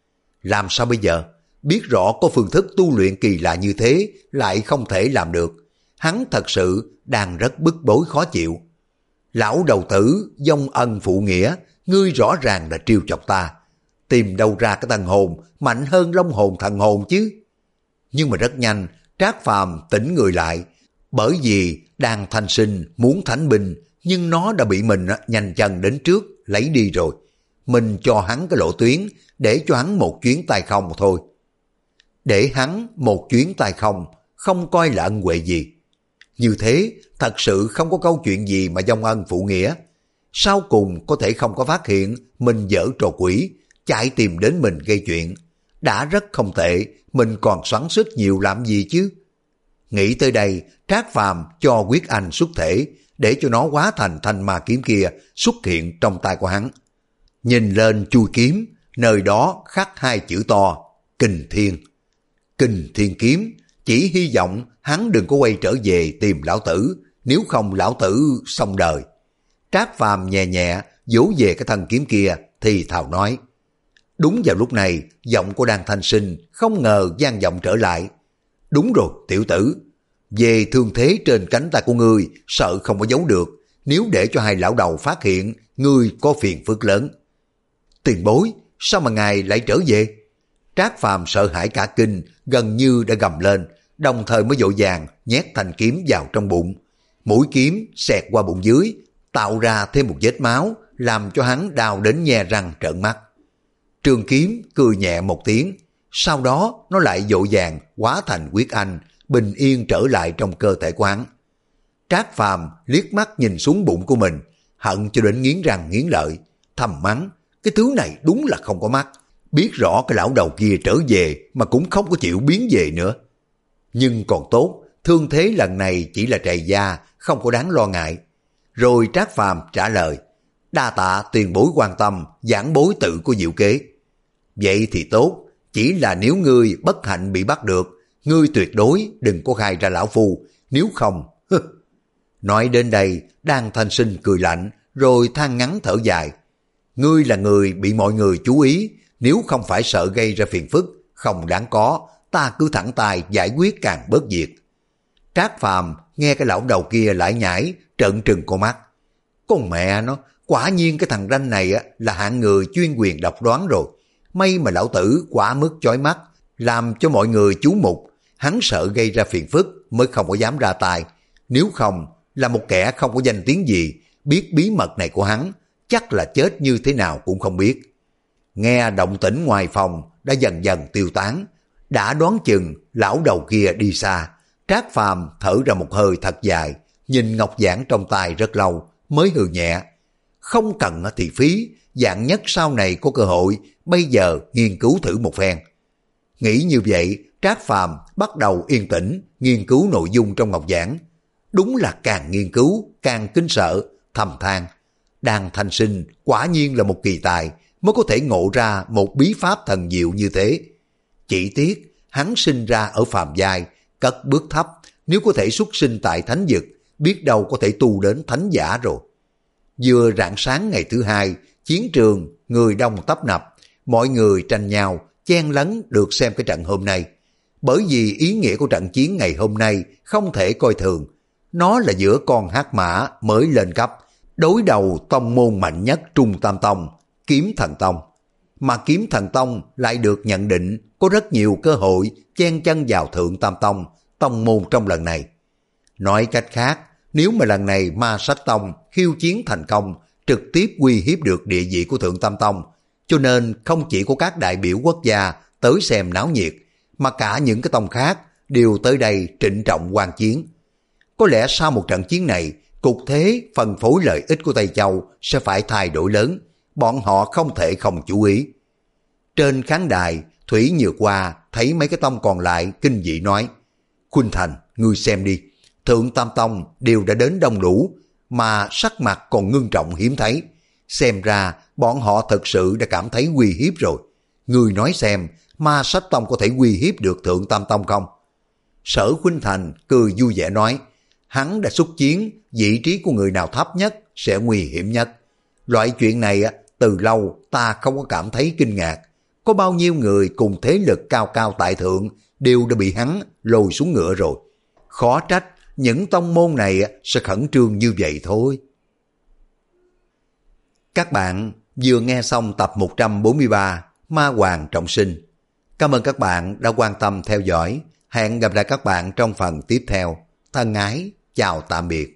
Làm sao bây giờ? Biết rõ có phương thức tu luyện kỳ lạ như thế, lại không thể làm được. Hắn thật sự đang rất bức bối khó chịu. Lão đầu tử, vong ân phụ nghĩa, ngươi rõ ràng là trêu chọc ta. Tìm đâu ra cái thần hồn mạnh hơn long hồn thần hồn chứ? Nhưng mà rất nhanh, Trác Phàm tỉnh người lại, bởi vì Đàn Thanh Sinh muốn thánh binh, nhưng nó đã bị mình nhanh chân đến trước, lấy đi rồi. Mình cho hắn cái lộ tuyến, để cho hắn một chuyến tay không thôi. Để hắn một chuyến tay không, không coi là ân huệ gì. Như thế, thật sự không có câu chuyện gì mà vong ân phụ nghĩa. Sau cùng có thể không có phát hiện mình dở trò quỷ, chạy tìm đến mình gây chuyện. Đã rất không tệ, mình còn xoắn xít nhiều làm gì chứ? Nghĩ tới đây, Trác Phàm cho Quyết Anh xuất thể, để cho nó hóa thành thanh ma kiếm kia xuất hiện trong tay của hắn. Nhìn lên chui kiếm, nơi đó khắc hai chữ to, Kình Thiên. Kình Thiên kiếm, chỉ hy vọng hắn đừng có quay trở về tìm lão tử, nếu không lão tử xong đời. Trác Phàm nhẹ nhẹ vỗ về cái thanh kiếm kia thì thào nói. Đúng vào lúc này, giọng của Đàn Thanh Sinh không ngờ vang vọng trở lại. Đúng rồi, tiểu tử, về thương thế trên cánh tay của ngươi, sợ không có giấu được, nếu để cho hai lão đầu phát hiện, ngươi có phiền phức lớn. Tiền bối, sao mà ngài lại trở về? Trác Phàm sợ hãi cả kinh, gần như đã gầm lên, đồng thời mới vội vàng nhét thanh kiếm vào trong bụng. Mũi kiếm xẹt qua bụng dưới, tạo ra thêm một vết máu, làm cho hắn đau đến nhe răng trợn mắt. Trường kiếm cười nhẹ một tiếng, sau đó nó lại vội vàng hóa thành Quyết Anh, bình yên trở lại trong cơ thể của hắn. Trác Phàm liếc mắt nhìn xuống bụng của mình, hận cho đến nghiến răng nghiến lợi, thầm mắng, cái thứ này đúng là không có mắt, biết rõ cái lão đầu kia trở về mà cũng không có chịu biến về nữa. Nhưng còn tốt, thương thế lần này chỉ là trầy da, không có đáng lo ngại. Rồi Trác Phàm trả lời, đa tạ tiền bối quan tâm, giảng bối tự có diệu kế. Vậy thì tốt, chỉ là nếu ngươi bất hạnh bị bắt được, ngươi tuyệt đối đừng có khai ra lão phu, nếu không... Nói đến đây, Đan Thanh Sinh cười lạnh, rồi than ngắn thở dài. Ngươi là người bị mọi người chú ý, nếu không phải sợ gây ra phiền phức, không đáng có, ta cứ thẳng tay giải quyết càng bớt việc. Trác Phàm nghe cái lão đầu kia lại nhảy, trợn trừng con mắt. Con mẹ nó, quả nhiên cái thằng ranh này là hạng người chuyên quyền độc đoán rồi. May mà lão tử quá mức chói mắt, làm cho mọi người chú mục, hắn sợ gây ra phiền phức mới không có dám ra tay. Nếu không, là một kẻ không có danh tiếng gì, biết bí mật này của hắn, chắc là chết như thế nào cũng không biết. Nghe động tĩnh ngoài phòng đã dần dần tiêu tán, đã đoán chừng lão đầu kia đi xa. Trác Phàm thở ra một hơi thật dài, nhìn ngọc giản trong tay rất lâu, mới hừ nhẹ. Không cần thì phí, dạng nhất sau này có cơ hội, bây giờ nghiên cứu thử một phen. Nghĩ như vậy, Trác Phàm bắt đầu yên tĩnh, nghiên cứu nội dung trong ngọc giản. Đúng là càng nghiên cứu, càng kinh sợ, thầm than. Đan Thanh Sinh quả nhiên là một kỳ tài, mới có thể ngộ ra một bí pháp thần diệu như thế. Chỉ tiếc, hắn sinh ra ở phàm giai, cất bước thấp, nếu có thể xuất sinh tại thánh vực, biết đâu có thể tu đến thánh giả rồi. Vừa rạng sáng ngày thứ hai, chiến trường người đông tấp nập, mọi người tranh nhau, chen lấn được xem cái trận hôm nay. Bởi vì ý nghĩa của trận chiến ngày hôm nay không thể coi thường. Nó là giữa con hắc mã mới lên cấp, đối đầu tông môn mạnh nhất Trung Tam Tông, Kiếm Thần Tông. Mà Kiếm Thần Tông lại được nhận định có rất nhiều cơ hội chen chân vào Thượng Tam Tông, tông môn trong lần này. Nói cách khác, nếu mà lần này Ma Sách Tông khiêu chiến thành công, trực tiếp uy hiếp được địa vị của Thượng Tam Tông, cho nên không chỉ có các đại biểu quốc gia tới xem náo nhiệt, mà cả những cái tông khác đều tới đây trịnh trọng quan chiến. Có lẽ sau một trận chiến này, cục thế phân phối lợi ích của Tây Châu sẽ phải thay đổi lớn, bọn họ không thể không chú ý. Trên khán đài, Thủy Nhược Hoa thấy mấy cái tông còn lại kinh dị nói, Khuynh Thành, ngươi xem đi, Thượng Tam Tông đều đã đến đông đủ, mà sắc mặt còn ngưng trọng hiếm thấy. Xem ra bọn họ thật sự đã cảm thấy uy hiếp rồi. Ngươi nói xem, Ma Sách Tông có thể uy hiếp được Thượng Tam Tông không? Sở Khuynh Thành cười vui vẻ nói, hắn đã xuất chiến, vị trí của người nào thấp nhất sẽ nguy hiểm nhất. Loại chuyện này từ lâu ta không có cảm thấy kinh ngạc. Có bao nhiêu người cùng thế lực cao cao tại thượng đều đã bị hắn lôi xuống ngựa rồi. Khó trách những tông môn này sẽ khẩn trương như vậy thôi. Các bạn vừa nghe xong tập một trăm bốn mươi ba Ma Hoàng Trọng Sinh. Cảm ơn các bạn đã quan tâm theo dõi. Hẹn gặp lại các bạn trong phần tiếp theo. Thân ái, chào tạm biệt.